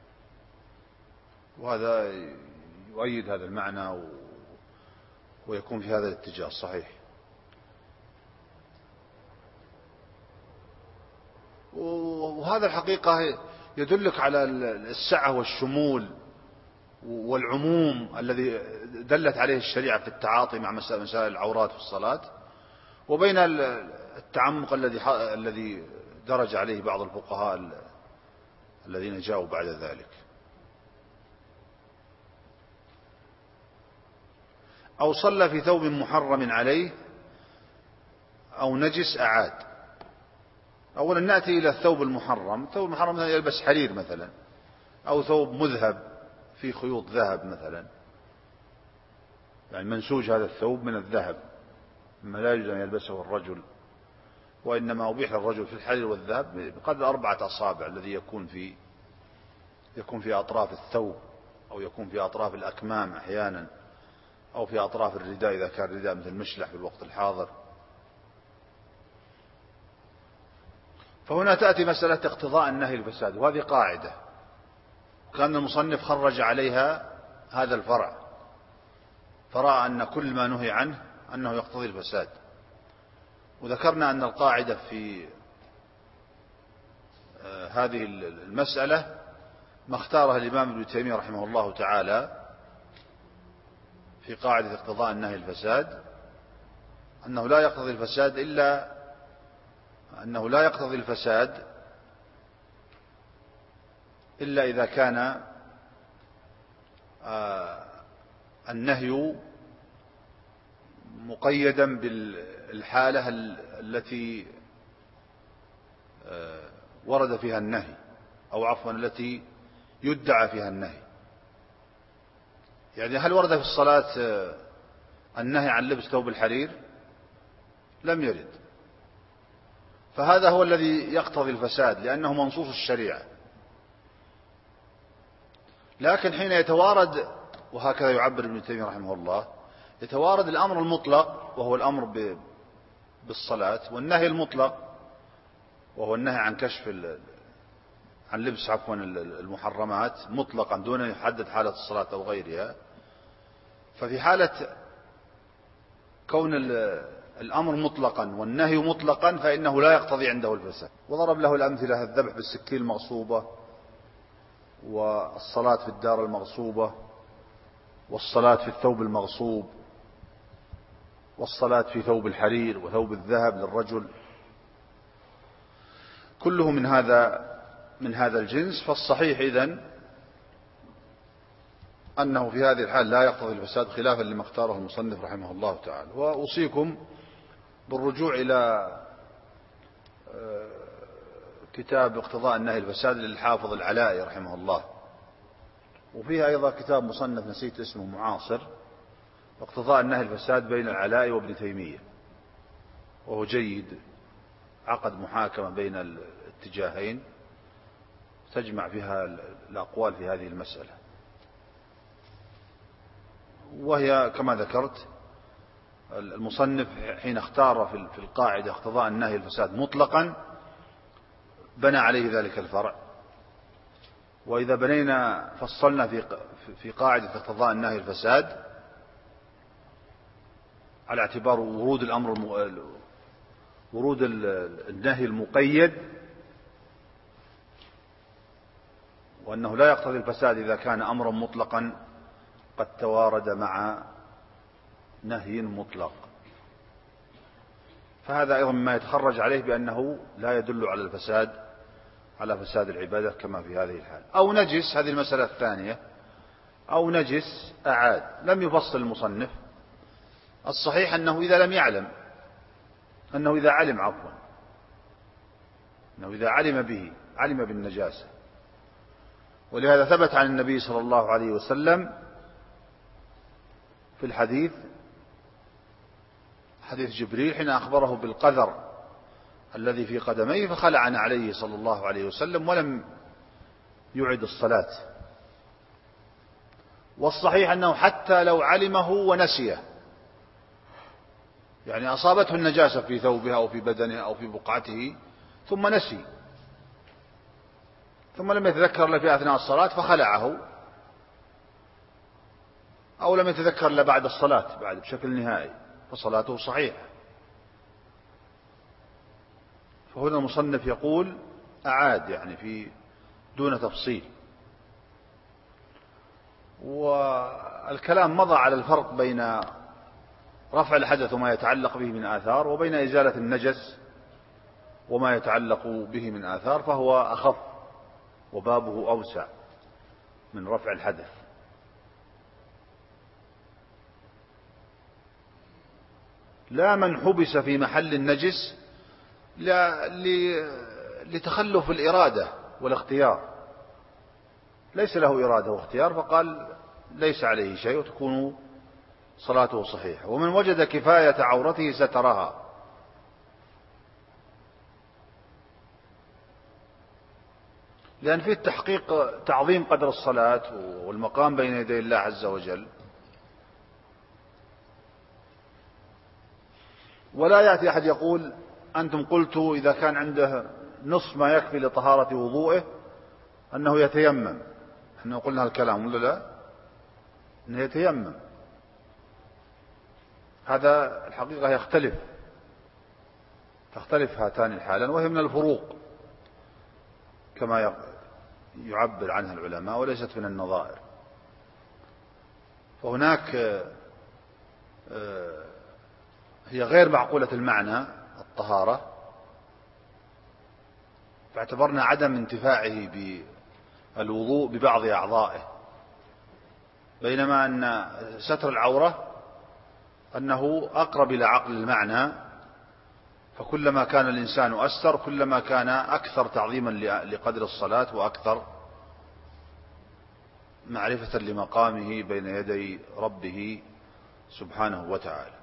وهذا يؤيد هذا المعنى ويكون في هذا الاتجاه صحيح. وهذا الحقيقة يدلك على السعة والشمول والعموم الذي دلت عليه الشريعة في التعاطي مع مسائل العورات في الصلاة، وبين التعمق الذي درج عليه بعض الفقهاء الذين جاءوا بعد ذلك. أو صلى في ثوب محرم عليه أو نجس أعاد. أولا نأتي إلى الثوب المحرم. الثوب المحرم مثلا يلبس حرير مثلا، أو ثوب مذهب في خيوط ذهب مثلا، يعني منسوج هذا الثوب من الذهب، مما لا يجوز أن يلبسه الرجل، وإنما أبيح للرجل في الحرير والذهب بقدر 4 أصابع الذي يكون في أطراف الثوب، أو يكون في أطراف الأكمام أحيانا، أو في أطراف الرداء إذا كان رداء مثل المشلح في الوقت الحاضر. فهنا تأتي مسألة اقتضاء النهي الفساد، وهذه قاعدة كان المصنف خرج عليها هذا الفرع، فرأى أن كل ما نهي عنه أنه يقتضي الفساد. وذكرنا أن القاعدة في هذه المسألة ما اختارها الإمام ابن تيمية رحمه الله تعالى في قاعدة اقتضاء النهي الفساد، أنه لا يقتضي الفساد إلا إذا كان النهي مقيدا بالحالة التي ورد فيها النهي، أو عفوا التي يدعى فيها النهي. يعني هل ورد في الصلاة النهي عن لبس ثوب الحرير؟ لم يرد، فهذا هو الذي يقتضي الفساد لأنه منصوص الشريعة. لكن حين يتوارد، وهكذا يعبر ابن تيمية رحمه الله، يتوارد الأمر المطلق وهو الأمر بالصلاة، والنهي المطلق وهو النهي عن لبس المحرمات مطلقا دون أن يحدد حالة الصلاة أو غيرها. ففي حالة كون الأمر مطلقا والنهي مطلقا فإنه لا يقتضي عنده الفساد. وضرب له الأمثلة: الذبح بالسكين المغصوبة، والصلاة في الدار المغصوبة، والصلاة في الثوب المغصوب، والصلاة في ثوب الحرير وثوب الذهب للرجل، كله من هذا الجنس. فالصحيح إذن أنه في هذه الحال لا يقتضي الفساد، خلافا لما اختاره المصنف رحمه الله تعالى. وأوصيكم بالرجوع إلى كتاب اقتضاء النهي الفساد للحافظ العلائي رحمه الله، وفيها أيضا كتاب مصنف نسيت اسمه معاصر، اقتضاء النهي الفساد بين العلائي وابن تيمية، وهو جيد، عقد محاكمة بين الاتجاهين تجمع فيها الأقوال في هذه المسألة. وهي كما ذكرت المصنف حين اختار في القاعدة اقتضاء النهي الفساد مطلقا بنى عليه ذلك الفرع. وإذا بنينا فصلنا في قاعدة اقتضاء النهي الفساد على اعتبار ورود النهي المقيد، وأنه لا يقتضي الفساد إذا كان أمرا مطلقا قد توارد مع نهي مطلق، فهذا أيضا مما يتخرج عليه بأنه لا يدل على الفساد، على فساد العبادة كما في هذه الحال. أو نجس، هذه المسألة الثانية، أو نجس أعاد، لم يفصل المصنف. الصحيح أنه إذا لم يعلم، أنه إذا علم به، علم بالنجاسة. ولهذا ثبت عن النبي صلى الله عليه وسلم في الحديث، حديث جبريل حين أخبره بالقذر الذي في قدميه فخلع عليه صلى الله عليه وسلم ولم يعد الصلاة. والصحيح أنه حتى لو علمه ونسيه، يعني أصابته النجاسة في ثوبها أو في بدنها أو في بقعته ثم نسي، ثم لم يتذكر له في أثناء الصلاة فخلعه، أو لم يتذكر له بعد الصلاة بعد بشكل نهائي، فصلاته صحيحة. فهنا المصنف يقول أعاد، يعني في دون تفصيل. والكلام مضى على الفرق بين رفع الحدث وما يتعلق به من آثار، وبين إزالة النجس وما يتعلق به من آثار، فهو أخف وبابه أوسع من رفع الحدث. لا من حبس في محل النجس لتخلف الإرادة والاختيار، ليس له إرادة واختيار، فقال ليس عليه شيء وتكون صلاته صحيحة. ومن وجد كفاية عورته سترها، لأن فيه التحقيق تعظيم قدر الصلاة والمقام بين يدي الله عز وجل. ولا يأتي أحد يقول أنتم قلتوا إذا كان عنده نصف ما يكفي لطهارة وضوئه أنه يتيمم، احنا قلنا الكلام ولا لا؟ أنه يتيمم، هذا الحقيقة تختلف هاتان الحالان، وهي من الفروق كما يعبر عنها العلماء، وليست من النظائر. فهناك هي غير معقولة المعنى الطهارة، فاعتبرنا عدم انتفاعه بالوضوء ببعض أعضائه، بينما أن ستر العورة أنه أقرب إلى عقل المعنى، فكلما كان الإنسان أستر كلما كان أكثر تعظيما لقدر الصلاة وأكثر معرفة لمقامه بين يدي ربه سبحانه وتعالى.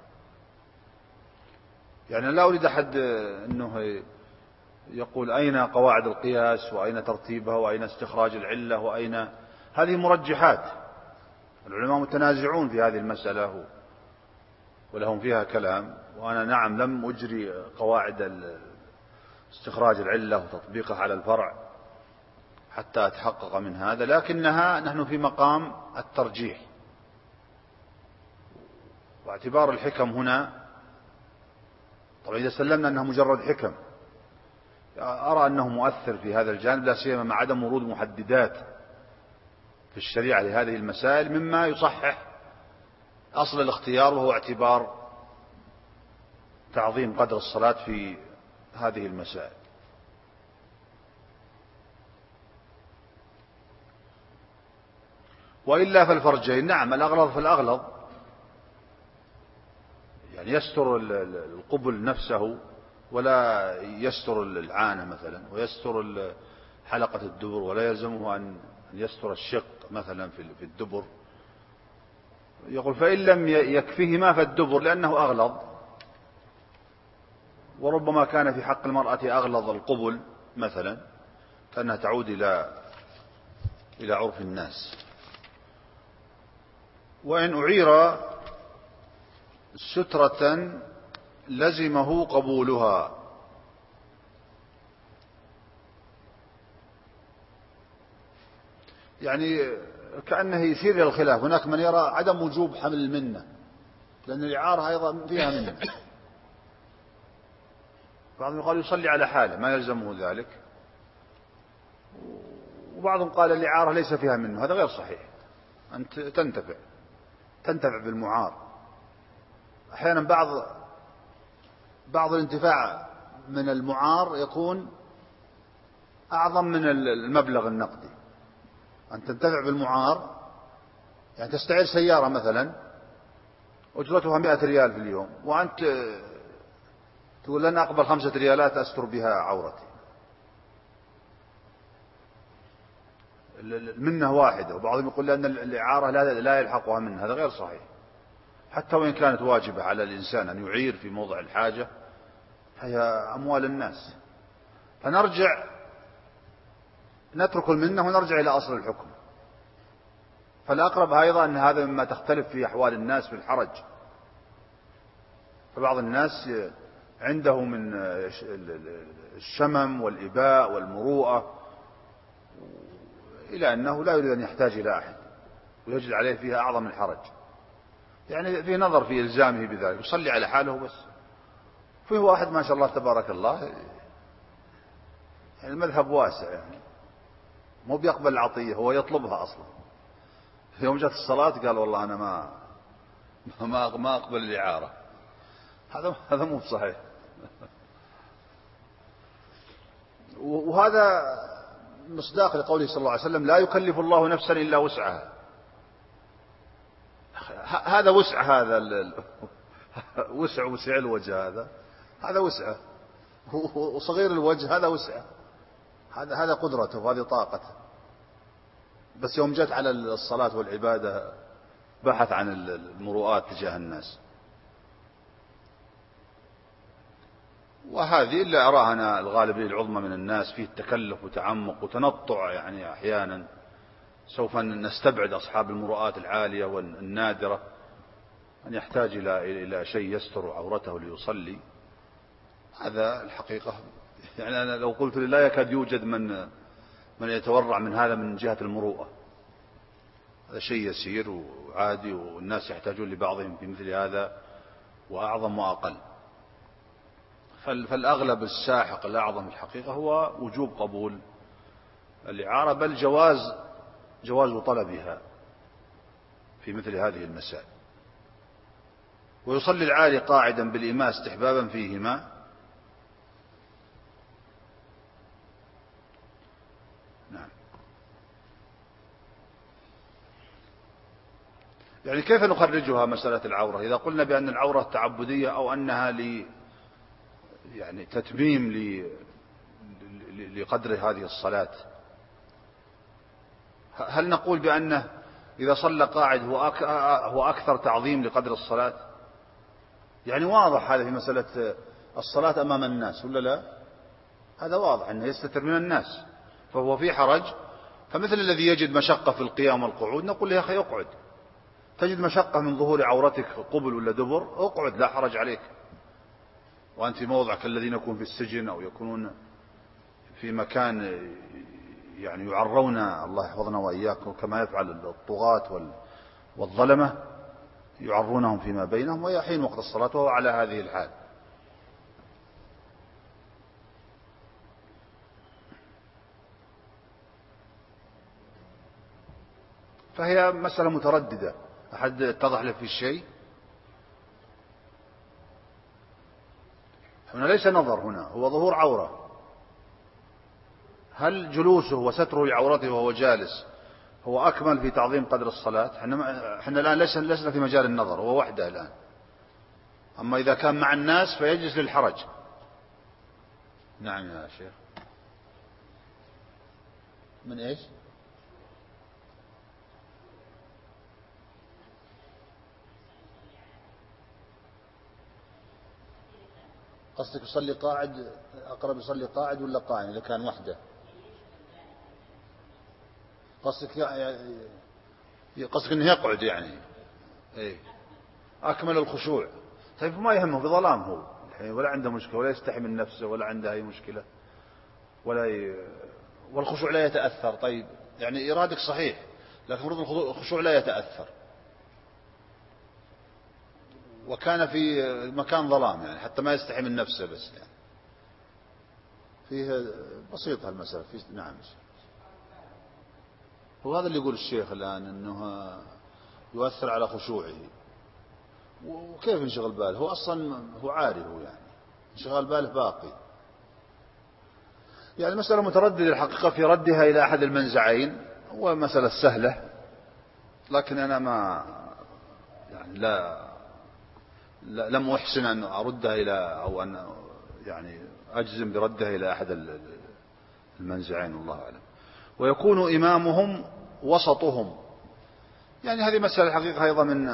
يعني لا أريد أحد أنه يقول أين قواعد القياس وأين ترتيبها وأين استخراج العلة وأين، هذه مرجحات، العلماء متنازعون في هذه المسألة ولهم فيها كلام. وأنا نعم لم أجري قواعد استخراج العلة وتطبيقها على الفرع حتى أتحقق من هذا، لكنها نحن في مقام الترجيح واعتبار الحكم هنا. طبعا إذا سلمنا أنها مجرد حكم، أرى أنه مؤثر في هذا الجانب، لا سيما مع عدم ورود محددات في الشريعة لهذه المسائل مما يصحح أصل الاختيار، وهو اعتبار تعظيم قدر الصلاة في هذه المسائل. وإلا فالفرجين نعم الأغلظ فالأغلظ، يعني يستر القبل نفسه ولا يستر العانة مثلا، ويستر حلقة الدبر، ولا يلزمه أن يستر الشق مثلا في الدبر. يقول فإن لم يكفهما فالدبر، لأنه أغلظ، وربما كان في حق المرأة أغلظ القبل مثلا، كأنها تعود إلى عرف الناس. وإن أعير سترة لزمه قبولها، يعني كأنه يشير إلى الخلاف. هناك من يرى عدم وجوب حمل المنة، لأن الإعارة أيضا فيها منة. بعضهم قال يصلي على حاله ما يلزمه ذلك، وبعضهم قال الإعارة ليس فيها منه. هذا غير صحيح. أنت تنتفع بالمعار. أحيانا بعض الانتفاع من المعار يكون أعظم من المبلغ النقدي. أن تنتفع بالمعار، يعني تستعير سيارة مثلا أجرتها 100 ريال في اليوم، وأنت تقول لن أقبل 5 ريالات أستر بها عورتي. المنة واحدة، وبعضهم يقول لأن الإعارة لا يلحقها منها. هذا غير صحيح. حتى وإن كانت واجبة على الإنسان أن يعير في موضع الحاجة، هي أموال الناس. نترك المنة ونرجع إلى أصل الحكم. فالأقرب أيضا أن هذا مما تختلف في أحوال الناس في الحرج. فبعض الناس عنده من الشمم والإباء والمروءة إلى أنه لا يريد أن يحتاج إلى أحد، ويجد عليه فيها أعظم الحرج. يعني في نظر في إلزامه بذلك، يصلي على حاله بس. فيه واحد ما شاء الله تبارك الله، يعني المذهب واسع، يعني مو بيقبل العطية، هو يطلبها أصلا. يوم جاءت الصلاة قال والله أنا ما أقبل الإعارة. هذا مو صحيح. وهذا مصداق لقوله صلى الله عليه وسلم لا يكلف الله نفسا إلا وسعها. هذا وسع، هذا وسع الوجه، هذا وسعه، وصغير الوجه هذا وسعه، هذا قدرته وهذه طاقته. بس يوم جت على الصلاة والعبادة بحث عن المروءات تجاه الناس. وهذه إلا أراها الغالبية العظمى من الناس فيه التكلف وتعمق وتنطع. يعني أحيانا سوف نستبعد أصحاب المروءات العالية والنادرة أن يحتاج إلى شيء يستر عورته ليصلي. هذا الحقيقة، يعني أنا لو قلت لا يكاد يوجد من يتورع من هذا من جهة المروءة. هذا شيء يسير وعادي، والناس يحتاجون لبعضهم في مثل هذا، وأعظم وأقل. فالأغلب الساحق الأعظم الحقيقة هو وجوب قبول الإعارة، بل جواز طلبها في مثل هذه المسائل. ويصلي العالي قاعدا بالإماء استحبابا فيهما. نعم. يعني كيف نخرجها مسألة العورة إذا قلنا بأن العورة تعبدية، أو أنها يعني تتميم لقدر هذه الصلاة؟ هل نقول بأنه إذا صلى قاعد هو أكثر تعظيم لقدر الصلاة؟ يعني واضح هذا في مسألة الصلاة أمام الناس ولا لا؟ هذا واضح أنه يستتر من الناس، فهو في حرج. فمثل الذي يجد مشقة في القيام والقعود نقول له يا أخي اقعد. تجد مشقة من ظهور عورتك قبل ولا دبر، اقعد لا حرج عليك. وأنت في موضع كالذين يكون في السجن أو يكونون في مكان يعني يعرون، الله يحفظنا وإياكم، كما يفعل الطغاة والظلمة، يعرونهم فيما بينهم ويحين وقت الصلاة وهو على هذه الحال. فهي مسألة مترددة. أحد اتضح له في الشيء؟ هنا ليس نظر، هنا هو ظهور عورة. هل جلوسه وستره لعورته وهو جالس هو أكمل في تعظيم قدر الصلاة؟ احنا الآن لسنا في مجال النظر، هو وحده الآن. أما إذا كان مع الناس فيجلس للحرج. نعم يا شيخ. من إيش؟ قصدك يصلي قاعد، أقرب يصلي قاعد ولا قائم إذا كان وحده؟ قصدك أنه يقعد يعني. إيه؟ أكمل الخشوع. طيب ما يهمه، بظلام هو الحين، ولا عنده مشكلة، ولا يستحي من نفسه، ولا عنده أي مشكلة، والخشوع لا يتأثر. طيب يعني إرادك صحيح، لكن المفروض الخشوع لا يتأثر. وكان في مكان ظلام يعني حتى ما يستحي من نفسه، بس يعني فيه بسيطة المسألة. نعم. هو هذا اللي يقول الشيخ الآن، أنه يؤثر على خشوعه. وكيف انشغل باله؟ هو أصلا هو عاري، هو يعني انشغال باله باقي. يعني المسألة مترددة الحقيقة في ردها إلى أحد المنزعين، ومسألة سهلة، لكن أنا ما يعني لم أحسن أن أردها إلى، أو أن يعني أجزم بردها إلى أحد المنزعين، والله أعلم. ويكون إمامهم وسطهم. يعني هذه مسألة الحقيقة أيضا من،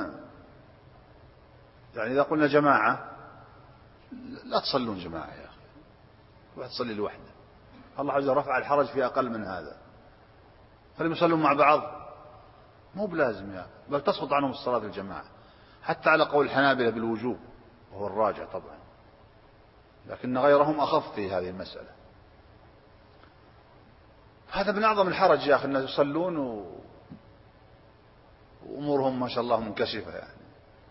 يعني إذا قلنا جماعة، لا تصلون جماعة يا أخي، واحد تصلي لوحده. الله عز وجل رفع الحرج في أقل من هذا، خليهم يصلون مع بعض، مو بلازم يا أخي، بل تسقط عنهم الصلاة الجماعة، حتى على قول الحنابلة بالوجوب، وهو الراجع طبعا، لكن غيرهم أخف في هذه المسألة. هذا من أعظم الحرج يا أخي، الناس يصلون وأمورهم ما شاء الله منكشفة، يعني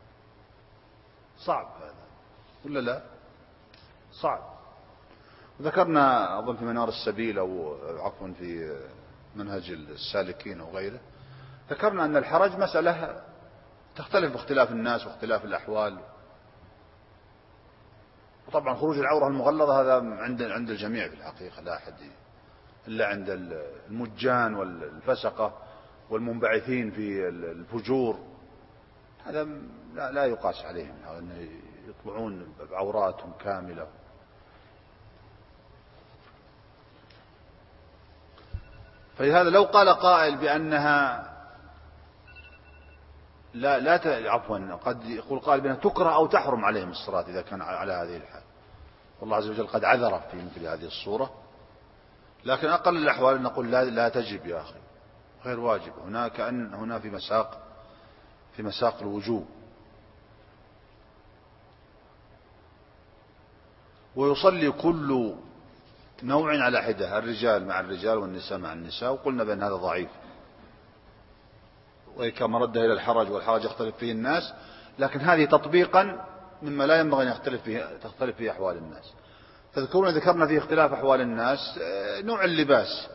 صعب هذا ولا لا؟ صعب. ذكرنا أظن في منار السبيل، أو عفوا في منهج السالكين أو غيره، ذكرنا أن الحرج مسألة تختلف باختلاف الناس واختلاف الأحوال. وطبعا خروج العورة المغلظة هذا عند الجميع في الحقيقة، لا أحد إلا عند المجان والفسقة والمنبعثين في الفجور، هذا لا يقاس عليهم، أن يطلعون بعوراتهم كاملة. فلهذا لو قال قائل بأنها عفوا قد يقول قائل بأنها تكره أو تحرم عليهم الصلاة إذا كان على هذه الحال، والله عز وجل قد عذر في مثل هذه الصورة. لكن أقل الأحوال أن نقول لا تجب يا أخي، غير واجب. هنا في مساق الوجوب. ويصلي كل نوع على حدة، الرجال مع الرجال والنساء مع النساء، وقلنا بأن هذا ضعيف، وكما رده إلى الحرج، والحرج يختلف فيه الناس، لكن هذه تطبيقا مما لا ينبغي أن تختلف فيه أحوال الناس. تذكرون ذكرنا في اختلاف أحوال الناس نوع اللباس،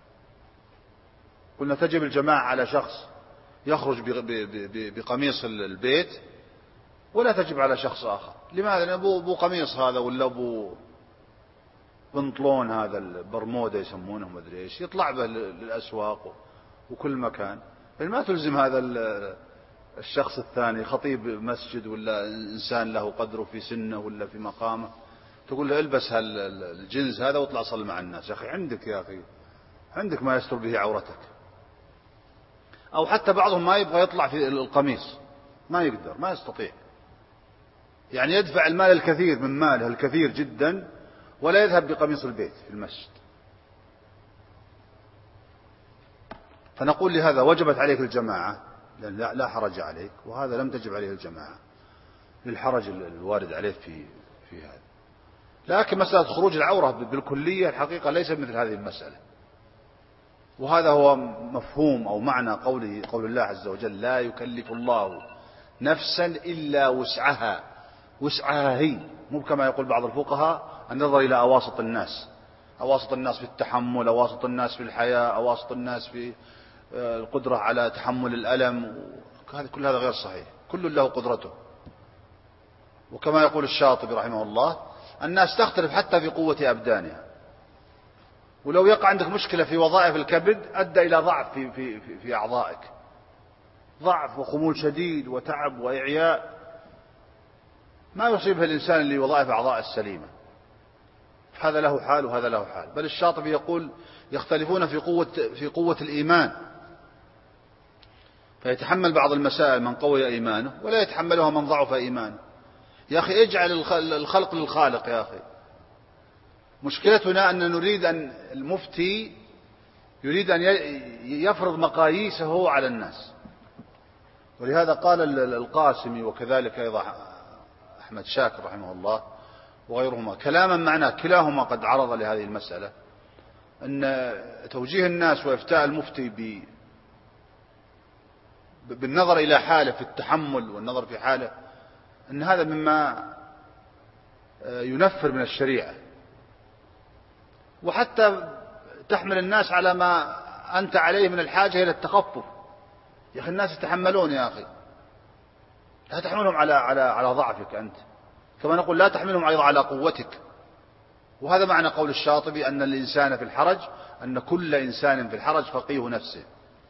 قلنا تجب الجماعة على شخص يخرج بقميص البيت، ولا تجب على شخص آخر. لماذا؟ بو قميص هذا، ولا بو بنطلون هذا البرمودا يسمونه مدري ايش، يطلع به للأسواق وكل مكان، ما تلزم هذا الشخص الثاني خطيب مسجد ولا إنسان له قدره في سنه ولا في مقامه، تقول له البس الجنس هذا واطلع صل مع الناس. يا أخي عندك ما يستر به عورتك. أو حتى بعضهم ما يبغى يطلع في القميص، ما يقدر، ما يستطيع، يعني يدفع المال الكثير من ماله الكثير جدا ولا يذهب بقميص البيت في المسجد. فنقول لهذا وجبت عليك الجماعة، لأن لا حرج عليك، وهذا لم تجب عليه الجماعة للحرج الوارد عليه في هذا. لكن مسألة خروج العورة بالكلية الحقيقة ليس مثل هذه المسألة، وهذا هو مفهوم أو معنى قول الله عز وجل: لا يكلف الله نفسا إلا وسعها. وسعها هي، مو كما يقول بعض الفقهاء النظر إلى أواسط الناس في التحمل، أواسط الناس في الحياة، أواسط الناس في القدرة على تحمل الألم، كل هذا غير صحيح. كل له قدرته. وكما يقول الشاطبي رحمه الله: الناس تختلف حتى في قوة أبدانها. ولو يقع عندك مشكلة في وظائف الكبد أدى إلى ضعف في أعضائك، ضعف وخمول شديد وتعب وإعياء ما يصيبها الإنسان اللي وظائف أعضاء السليمة. هذا له حال وهذا له حال. بل الشاطبي يقول: يختلفون في قوة الإيمان، فيتحمل بعض المسائل من قوي إيمانه ولا يتحملها من ضعف إيمانه. يا أخي اجعل الخلق للخالق يا أخي. مشكلتنا أن نريد أن المفتي يريد أن يفرض مقاييسه على الناس. ولهذا قال القاسمي وكذلك أيضا أحمد شاكر رحمه الله وغيرهما كلاما معناه، كلاهما قد عرض لهذه المسألة، أن توجيه الناس وإفتاء المفتي بالنظر إلى حاله في التحمل والنظر في حاله، أن هذا مما ينفر من الشريعة، وحتى تحمل الناس على ما أنت عليه من الحاجة إلى التخفف. يا أخي الناس يتحملون يا أخي، لا تحملهم على ضعفك أنت، كما نقول لا تحملهم أيضا على قوتك. وهذا معنى قول الشاطبي أن الإنسان في الحرج، أن كل إنسان في الحرج فقيه نفسه.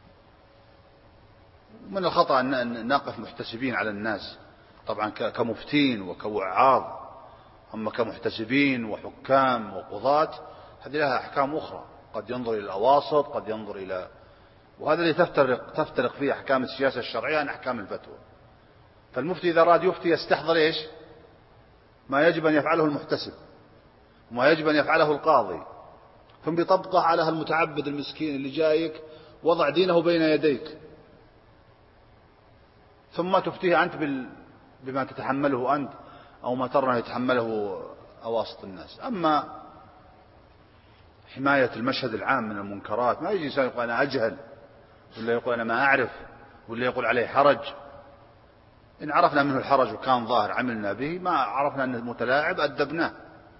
من الخطأ أن نقف محتسبين على الناس، طبعا كمفتين وكوعاظ، أما كمحتسبين وحكام وقضاة هذه لها أحكام أخرى، قد ينظر إلى الأواسط، قد ينظر إلى، وهذا اللي تفترق فيه أحكام السياسة الشرعية عن أحكام الفتوى. فالمفتي إذا أراد يفتي يستحضر إيش؟ ما يجب أن يفعله المحتسب وما يجب أن يفعله القاضي، ثم يطبقه على المتعبد المسكين اللي جايك وضع دينه بين يديك، ثم تفتيه أنت بما تتحمله أنت أو ما ترى أن يتحمله أواسط الناس. أما حماية المشهد العام من المنكرات، ما يجي إنسان يقول أنا أجهل، ولا يقول أنا ما أعرف، ولا يقول عليه حرج. إن عرفنا منه الحرج وكان ظاهر عملنا به، ما عرفنا أنه متلاعب أدبناه.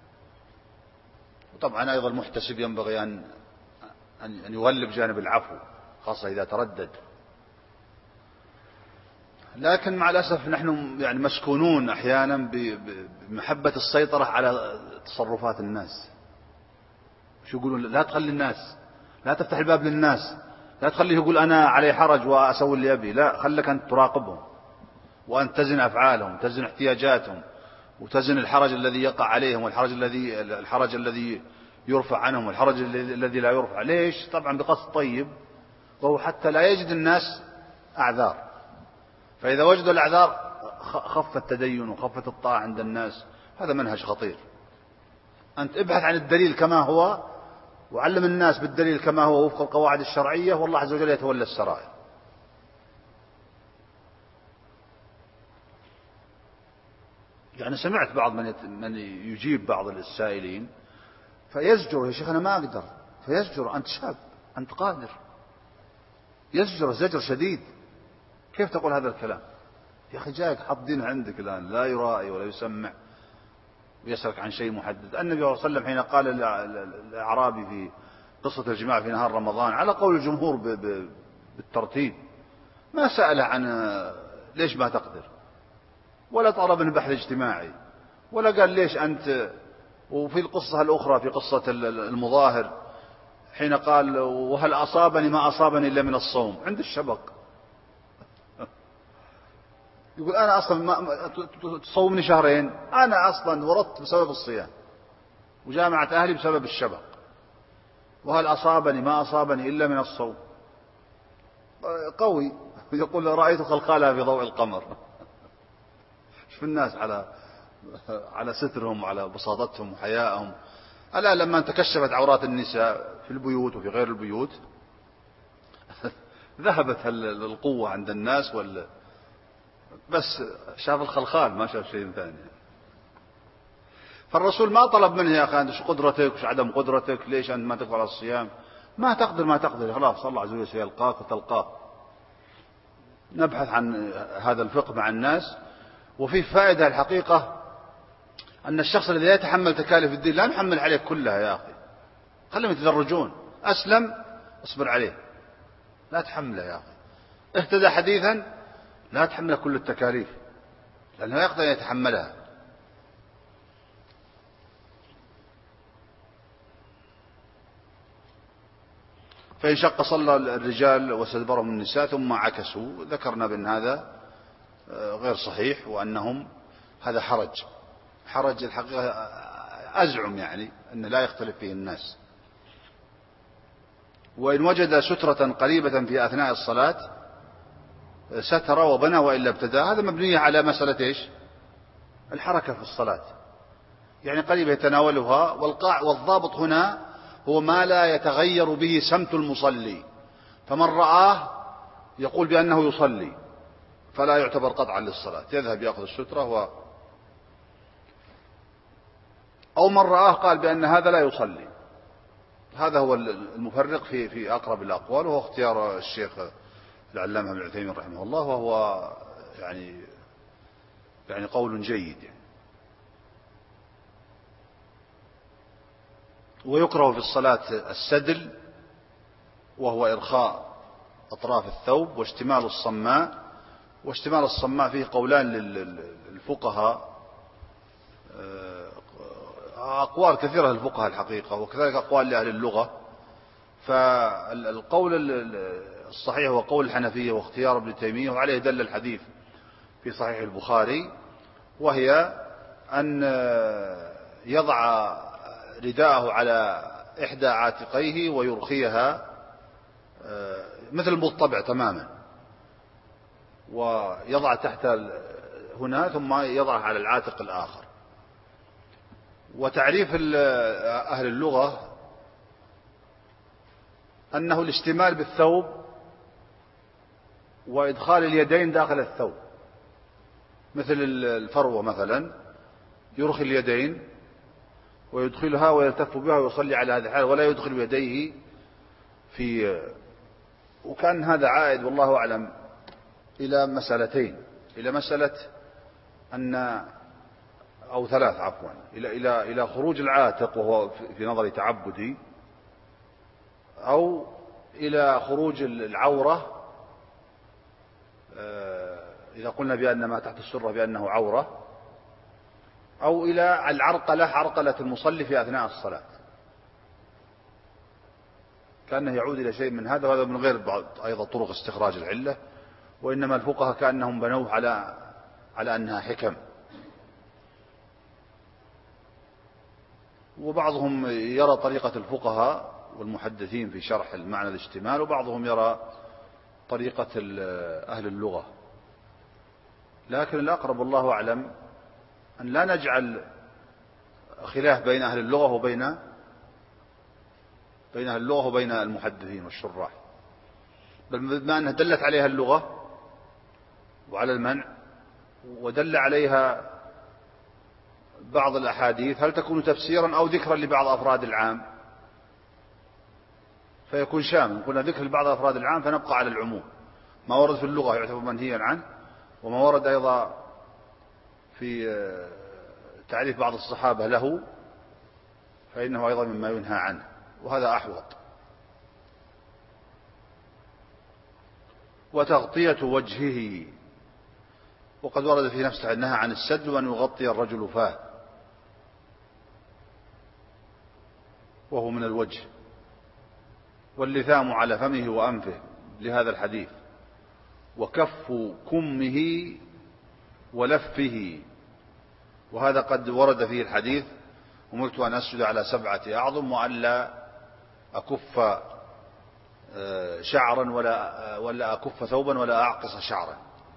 وطبعا أيضا المحتسب ينبغي أن يغلب جانب العفو، خاصة إذا تردد. لكن مع الأسف نحن يعني مسكونون أحيانا بمحبة السيطرة على تصرفات الناس. شو يقولون؟ لا تخلي الناس، لا تفتح الباب للناس، لا تخليه يقول أنا علي حرج وأسوي اللي أبي. لا، خلك أنت تراقبهم وأن تزن أفعالهم، تزن احتياجاتهم، وتزن الحرج الذي يقع عليهم والحرج الذي يرفع عنهم والحرج الذي لا يرفع. ليش؟ طبعا بقصد طيب، وهو حتى لا يجد الناس أعذار. فإذا وجدوا الأعذار خف التدين وخفت الطاعة عند الناس. هذا منهج خطير. أنت ابحث عن الدليل كما هو وعلم الناس بالدليل كما هو وفق القواعد الشرعية، والله عز وجل يتولى السرائر. يعني سمعت بعض من يجيب بعض السائلين فيزجر: يا شيخ أنا ما أقدر. فيزجر: أنت شاب، أنت قادر. يزجر زجر شديد. كيف تقول هذا الكلام؟ يا أخي جاءك حط دين عندك الآن، لا يرائي ولا يسمع ويسألك عن شيء محدد. النبي صلى الله عليه وسلم حين قال للأعرابي في قصة الجماع في نهار رمضان على قول الجمهور بالترتيب، ما سأله عن ليش ما تقدر، ولا طلب منه بحث اجتماعي، ولا قال ليش أنت. وفي القصة الأخرى في قصة المظاهر حين قال: وهل أصابني ما أصابني إلا من الصوم، عند الشبق. يقول أنا أصلا تصومني شهرين، أنا أصلا ورطت بسبب الصيام وجامعة أهلي بسبب الشبق، وهل أصابني ما أصابني إلا من الصوم. قوي. يقول: رأيت خلخالها في ضوء القمر. شوف الناس على سترهم وعلى بساطتهم وحيائهم. ألا لما تكشفت عورات النساء في البيوت وفي غير البيوت ذهبت القوة عند الناس، بس شاف الخلخال ما شاف شيء ثاني. فالرسول ما طلب منه: يا أخي أنت شو قدرتك وش عدم قدرتك، ليش أنت ما تقدر على الصيام، ما تقدر خلاص الله عز وجل سيلقاك وتلقاك. نبحث عن هذا الفقه مع الناس. وفي فائدة الحقيقة أن الشخص الذي لا يتحمل تكاليف الدين لا نحمل عليه كلها. يا أخي خلهم يتدرجون، أسلم اصبر عليه، لا تحمله يا أخي. اهتدى حديثا لا تحمله كل التكاليف، لأنه لا يقدر أن يتحملها. فإن شق صلى الرجال واستدبرهم النساء ثم عكسوا، ذكرنا بأن هذا غير صحيح، وأنهم هذا حرج الحقيقة أزعم يعني أن لا يختلف فيه الناس. وإن وجد سترة قريبة في أثناء الصلاة ستر وبنى وإلا ابتدى، هذا مبنية على مسألة إيش؟ الحركة في الصلاة، يعني قريبة يتناولها. والضابط هنا هو ما لا يتغير به سمت المصلي، فمن رآه يقول بأنه يصلي فلا يعتبر قطعا للصلاة، يذهب يأخذ السترة أو من رآه قال بأن هذا لا يصلي. هذا هو المفرق في أقرب الأقوال، وهو اختيار الشيخ العلامة ابن عثيمين رحمه الله، وهو يعني قول جيد يعني. ويكره في الصلاة السدل، وهو إرخاء أطراف الثوب، واشتمال الصماء. واشتمال الصماء فيه قولان للفقهاء، أقوال كثيرة للفقهاء الحقيقة، وكذلك أقوال لأهل اللغة. فالقول الصحيح هو قول الحنفية واختيار ابن تيمية، وعليه دل الحديث في صحيح البخاري، وهي أن يضع رداءه على إحدى عاتقيه ويرخيها مثل المضطبع تماما، ويضع تحت هنا ثم يضعها على العاتق الآخر. وتعريف أهل اللغة أنه الاشتمال بالثوب وإدخال اليدين داخل الثوب، مثل الفروة مثلا، يرخي اليدين ويدخلها ويلتف بها ويصلي على هذه الحال، ولا يدخل يديه وكان هذا عائد والله أعلم إلى مسألتين، إلى مسألة أو ثلاث عفوا، إلى خروج العاتق وهو في نظري تعبدي، أو إلى خروج العورة إذا قلنا بأن ما تحت السرة بأنه عورة، أو إلى العرقلة، عرقلة المصلي في أثناء الصلاة، كأنه يعود إلى شيء من هذا، وهذا من غير بعض أيضا طرق استخراج العلة، وإنما الفقهاء كأنهم بنوه على أنها حكم. وبعضهم يرى طريقة الفقهاء والمحدثين في شرح المعنى الاشتمال، وبعضهم يرى طريقة أهل اللغة. لكن الأقرب والله أعلم أن لا نجعل خلاف بين أهل اللغة وبين المحدثين والشراح، بل بما أنها دلت عليها اللغة وعلى المنع، ودل عليها بعض الأحاديث، هل تكون تفسيرا أو ذكرا لبعض أفراد العام؟ فيكون شامل، قلنا ذكر لبعض أفراد العام فنبقى على العموم. ما ورد في اللغة يعتبر منهيا عنه، وما ورد أيضا في تعريف بعض الصحابة له فإنه أيضا مما ينهى عنه، وهذا أحوط. وتغطية وجهه، وقد ورد في نفسه أنها عن السد وأن يغطي الرجل فاه، وهو من الوجه، واللثام على فمه وأنفه لهذا الحديث، وكف كمه ولفه، وهذا قد ورد فيه الحديث: أمرت أن أسجد على 7 أعظم وألا أكف شعرا ولا أكف ثوبا ولا أعقص شعرا.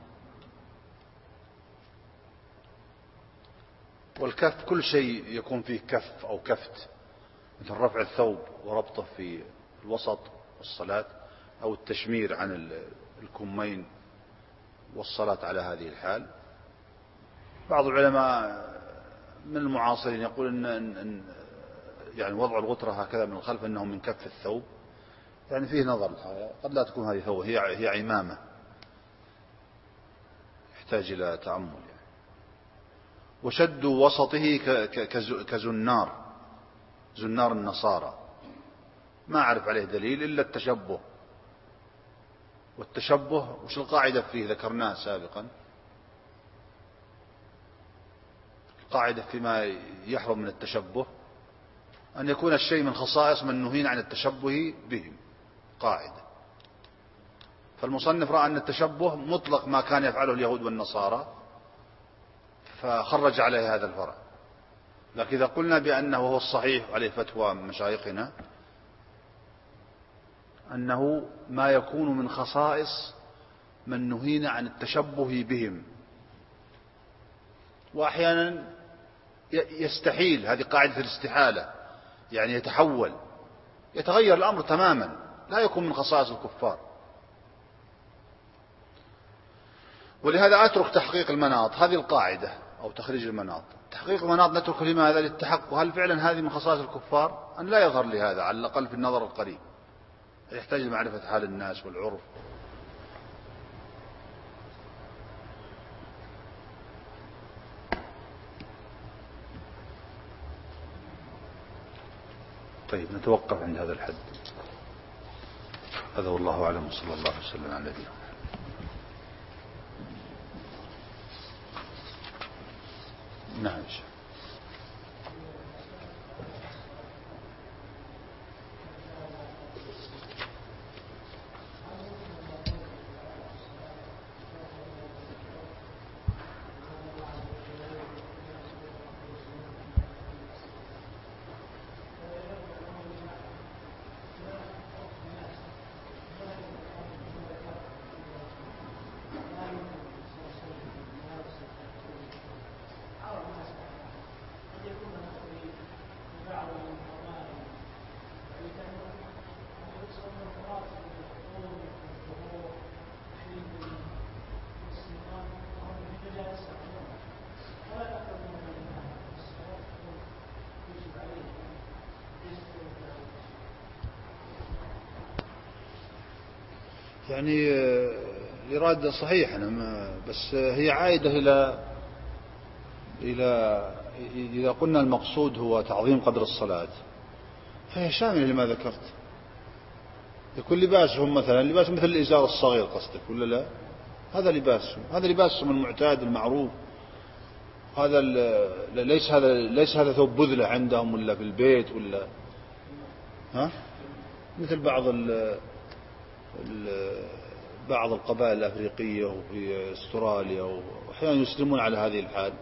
والكف كل شيء يكون فيه كف أو كفت، مثل رفع الثوب وربطه في الوسط والصلاة، أو التشمير عن الكمين والصلاة على هذه الحال. بعض العلماء من المعاصرين يقول إن يعني وضع الغترة هكذا من الخلف أنه من كف الثوب، يعني فيه نظر، قد لا تكون هذه ثوب، هي عمامة، يحتاج إلى تأمل يعني. وشد وسطه كزنار النصارى، ما أعرف عليه دليل إلا التشبه والتشبه وش القاعدة فيه ذكرناها سابقا؟ القاعدة فيما يحرم من التشبه أن يكون الشيء من خصائص من نهينا عن التشبه بهم، قاعدة. فالمصنف رأى أن التشبه مطلق ما كان يفعله اليهود والنصارى فخرج عليه هذا الفرع. لكن إذا قلنا بأنه هو الصحيح عليه فتوى مشايخنا أنه ما يكون من خصائص من نهينا عن التشبه بهم، وأحيانا يستحيل، هذه قاعدة الاستحالة، يعني يتحول يتغير الأمر تماما، لا يكون من خصائص الكفار. ولهذا أترك تحقيق المناط، هذه القاعدة، أو تخريج المناط. تحقيق المناط نترك لماذا؟ للتحقق هل فعلا هذه من خصائص الكفار أن لا يظهر لهذا على الأقل في النظر القريب، يحتاج لمعرفة حال الناس والعرف. طيب نتوقف عند هذا الحد. هذا والله أعلم، صلى الله عليه وسلم على نبينا. نعم. يعني الإرادة صحيحة، بس هي عائدة إلى إذا قلنا المقصود هو تعظيم قدر الصلاة فهي شاملة لما ذكرت. يكون لباسهم مثلا لباس مثل الإزار الصغير قصدك ولا لا؟ هذا لباسهم المعتاد المعروف. هذا ليس هذا ثوب بذلة عندهم ولا في البيت ولا مثل بعض القبائل الأفريقية وفي استراليا وأحيانا يسلمون على هذه الحال،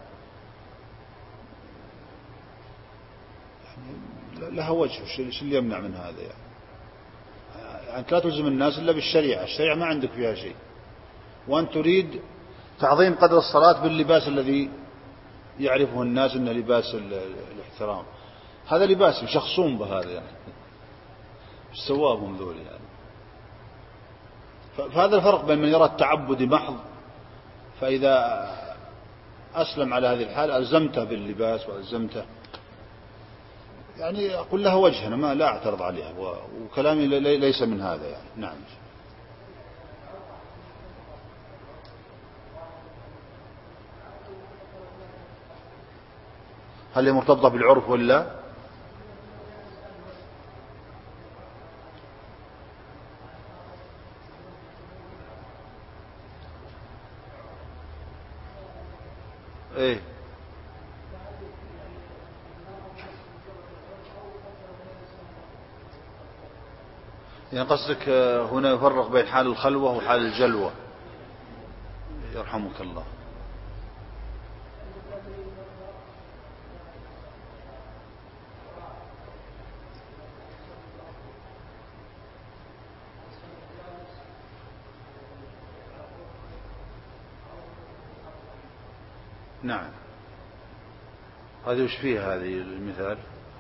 يعني لها وجه. شو اللي يمنع من هذا؟ يعني لا تلزم الناس إلا بالشريعة، الشريعة ما عندك فيها شيء، وأن تريد تعظيم قدر الصلاة باللباس الذي يعرفه الناس أنه لباس الاحترام. هذا لباس يشخصون بهذا، يعني ايش سواهم ذول يعني. فهذا الفرق بين من يرى التعبد محض، فإذا أسلم على هذه الحال ألزمته باللباس وألزمته، يعني أقول لها وجه، أنا ما لا أعترض عليها، وكلامي ليس من هذا يعني. نعم. هل هي مرتبطة بالعرف ولا؟ ايه، يعني قصدك هنا يفرق بين حال الخلوة وحال الجلوة، يرحمك الله. نعم. هذه وش فيها هذه المثال؟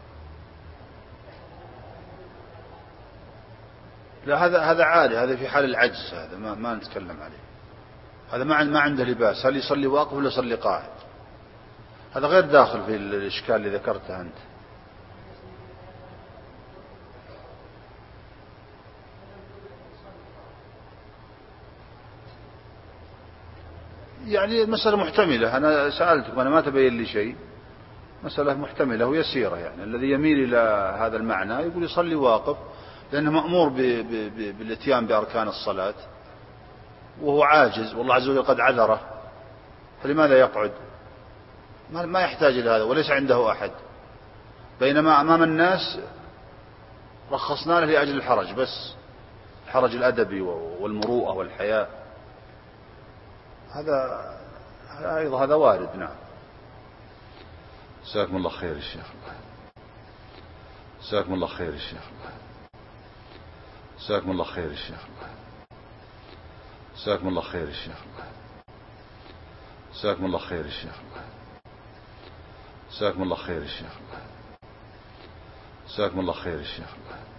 لا، هذا عادي، هذا في حال العجز، هذا ما نتكلم عليه. هذا ما عنده لباس، هل يصلي واقف ولا يصلي قاعد؟ هذا غير داخل في الإشكال اللي ذكرته أنت. يعني المسألة محتملة، أنا سألتك وأنا ما تبين لي شيء، مسألة محتملة ويسيرة. يعني الذي يميل إلى هذا المعنى يقول يصلي واقف لأنه مأمور بالاتيان بأركان الصلاة، وهو عاجز والله عز وجل قد عذره، فلماذا يقعد؟ ما يحتاج إلى هذا وليس عنده أحد، بينما أمام الناس رخصنا له لأجل الحرج، بس الحرج الأدبي والمروءة والحياء، هذا أيضا هذا وارد. نعم.
جزاكم الله خير يا شيخ. جزاكم الله خير يا شيخ. جزاكم الله خير يا شيخ. جزاكم الله خير يا شيخ. جزاكم الله خير يا شيخ. جزاكم الله خير يا شيخ. جزاكم الله خير يا شيخ.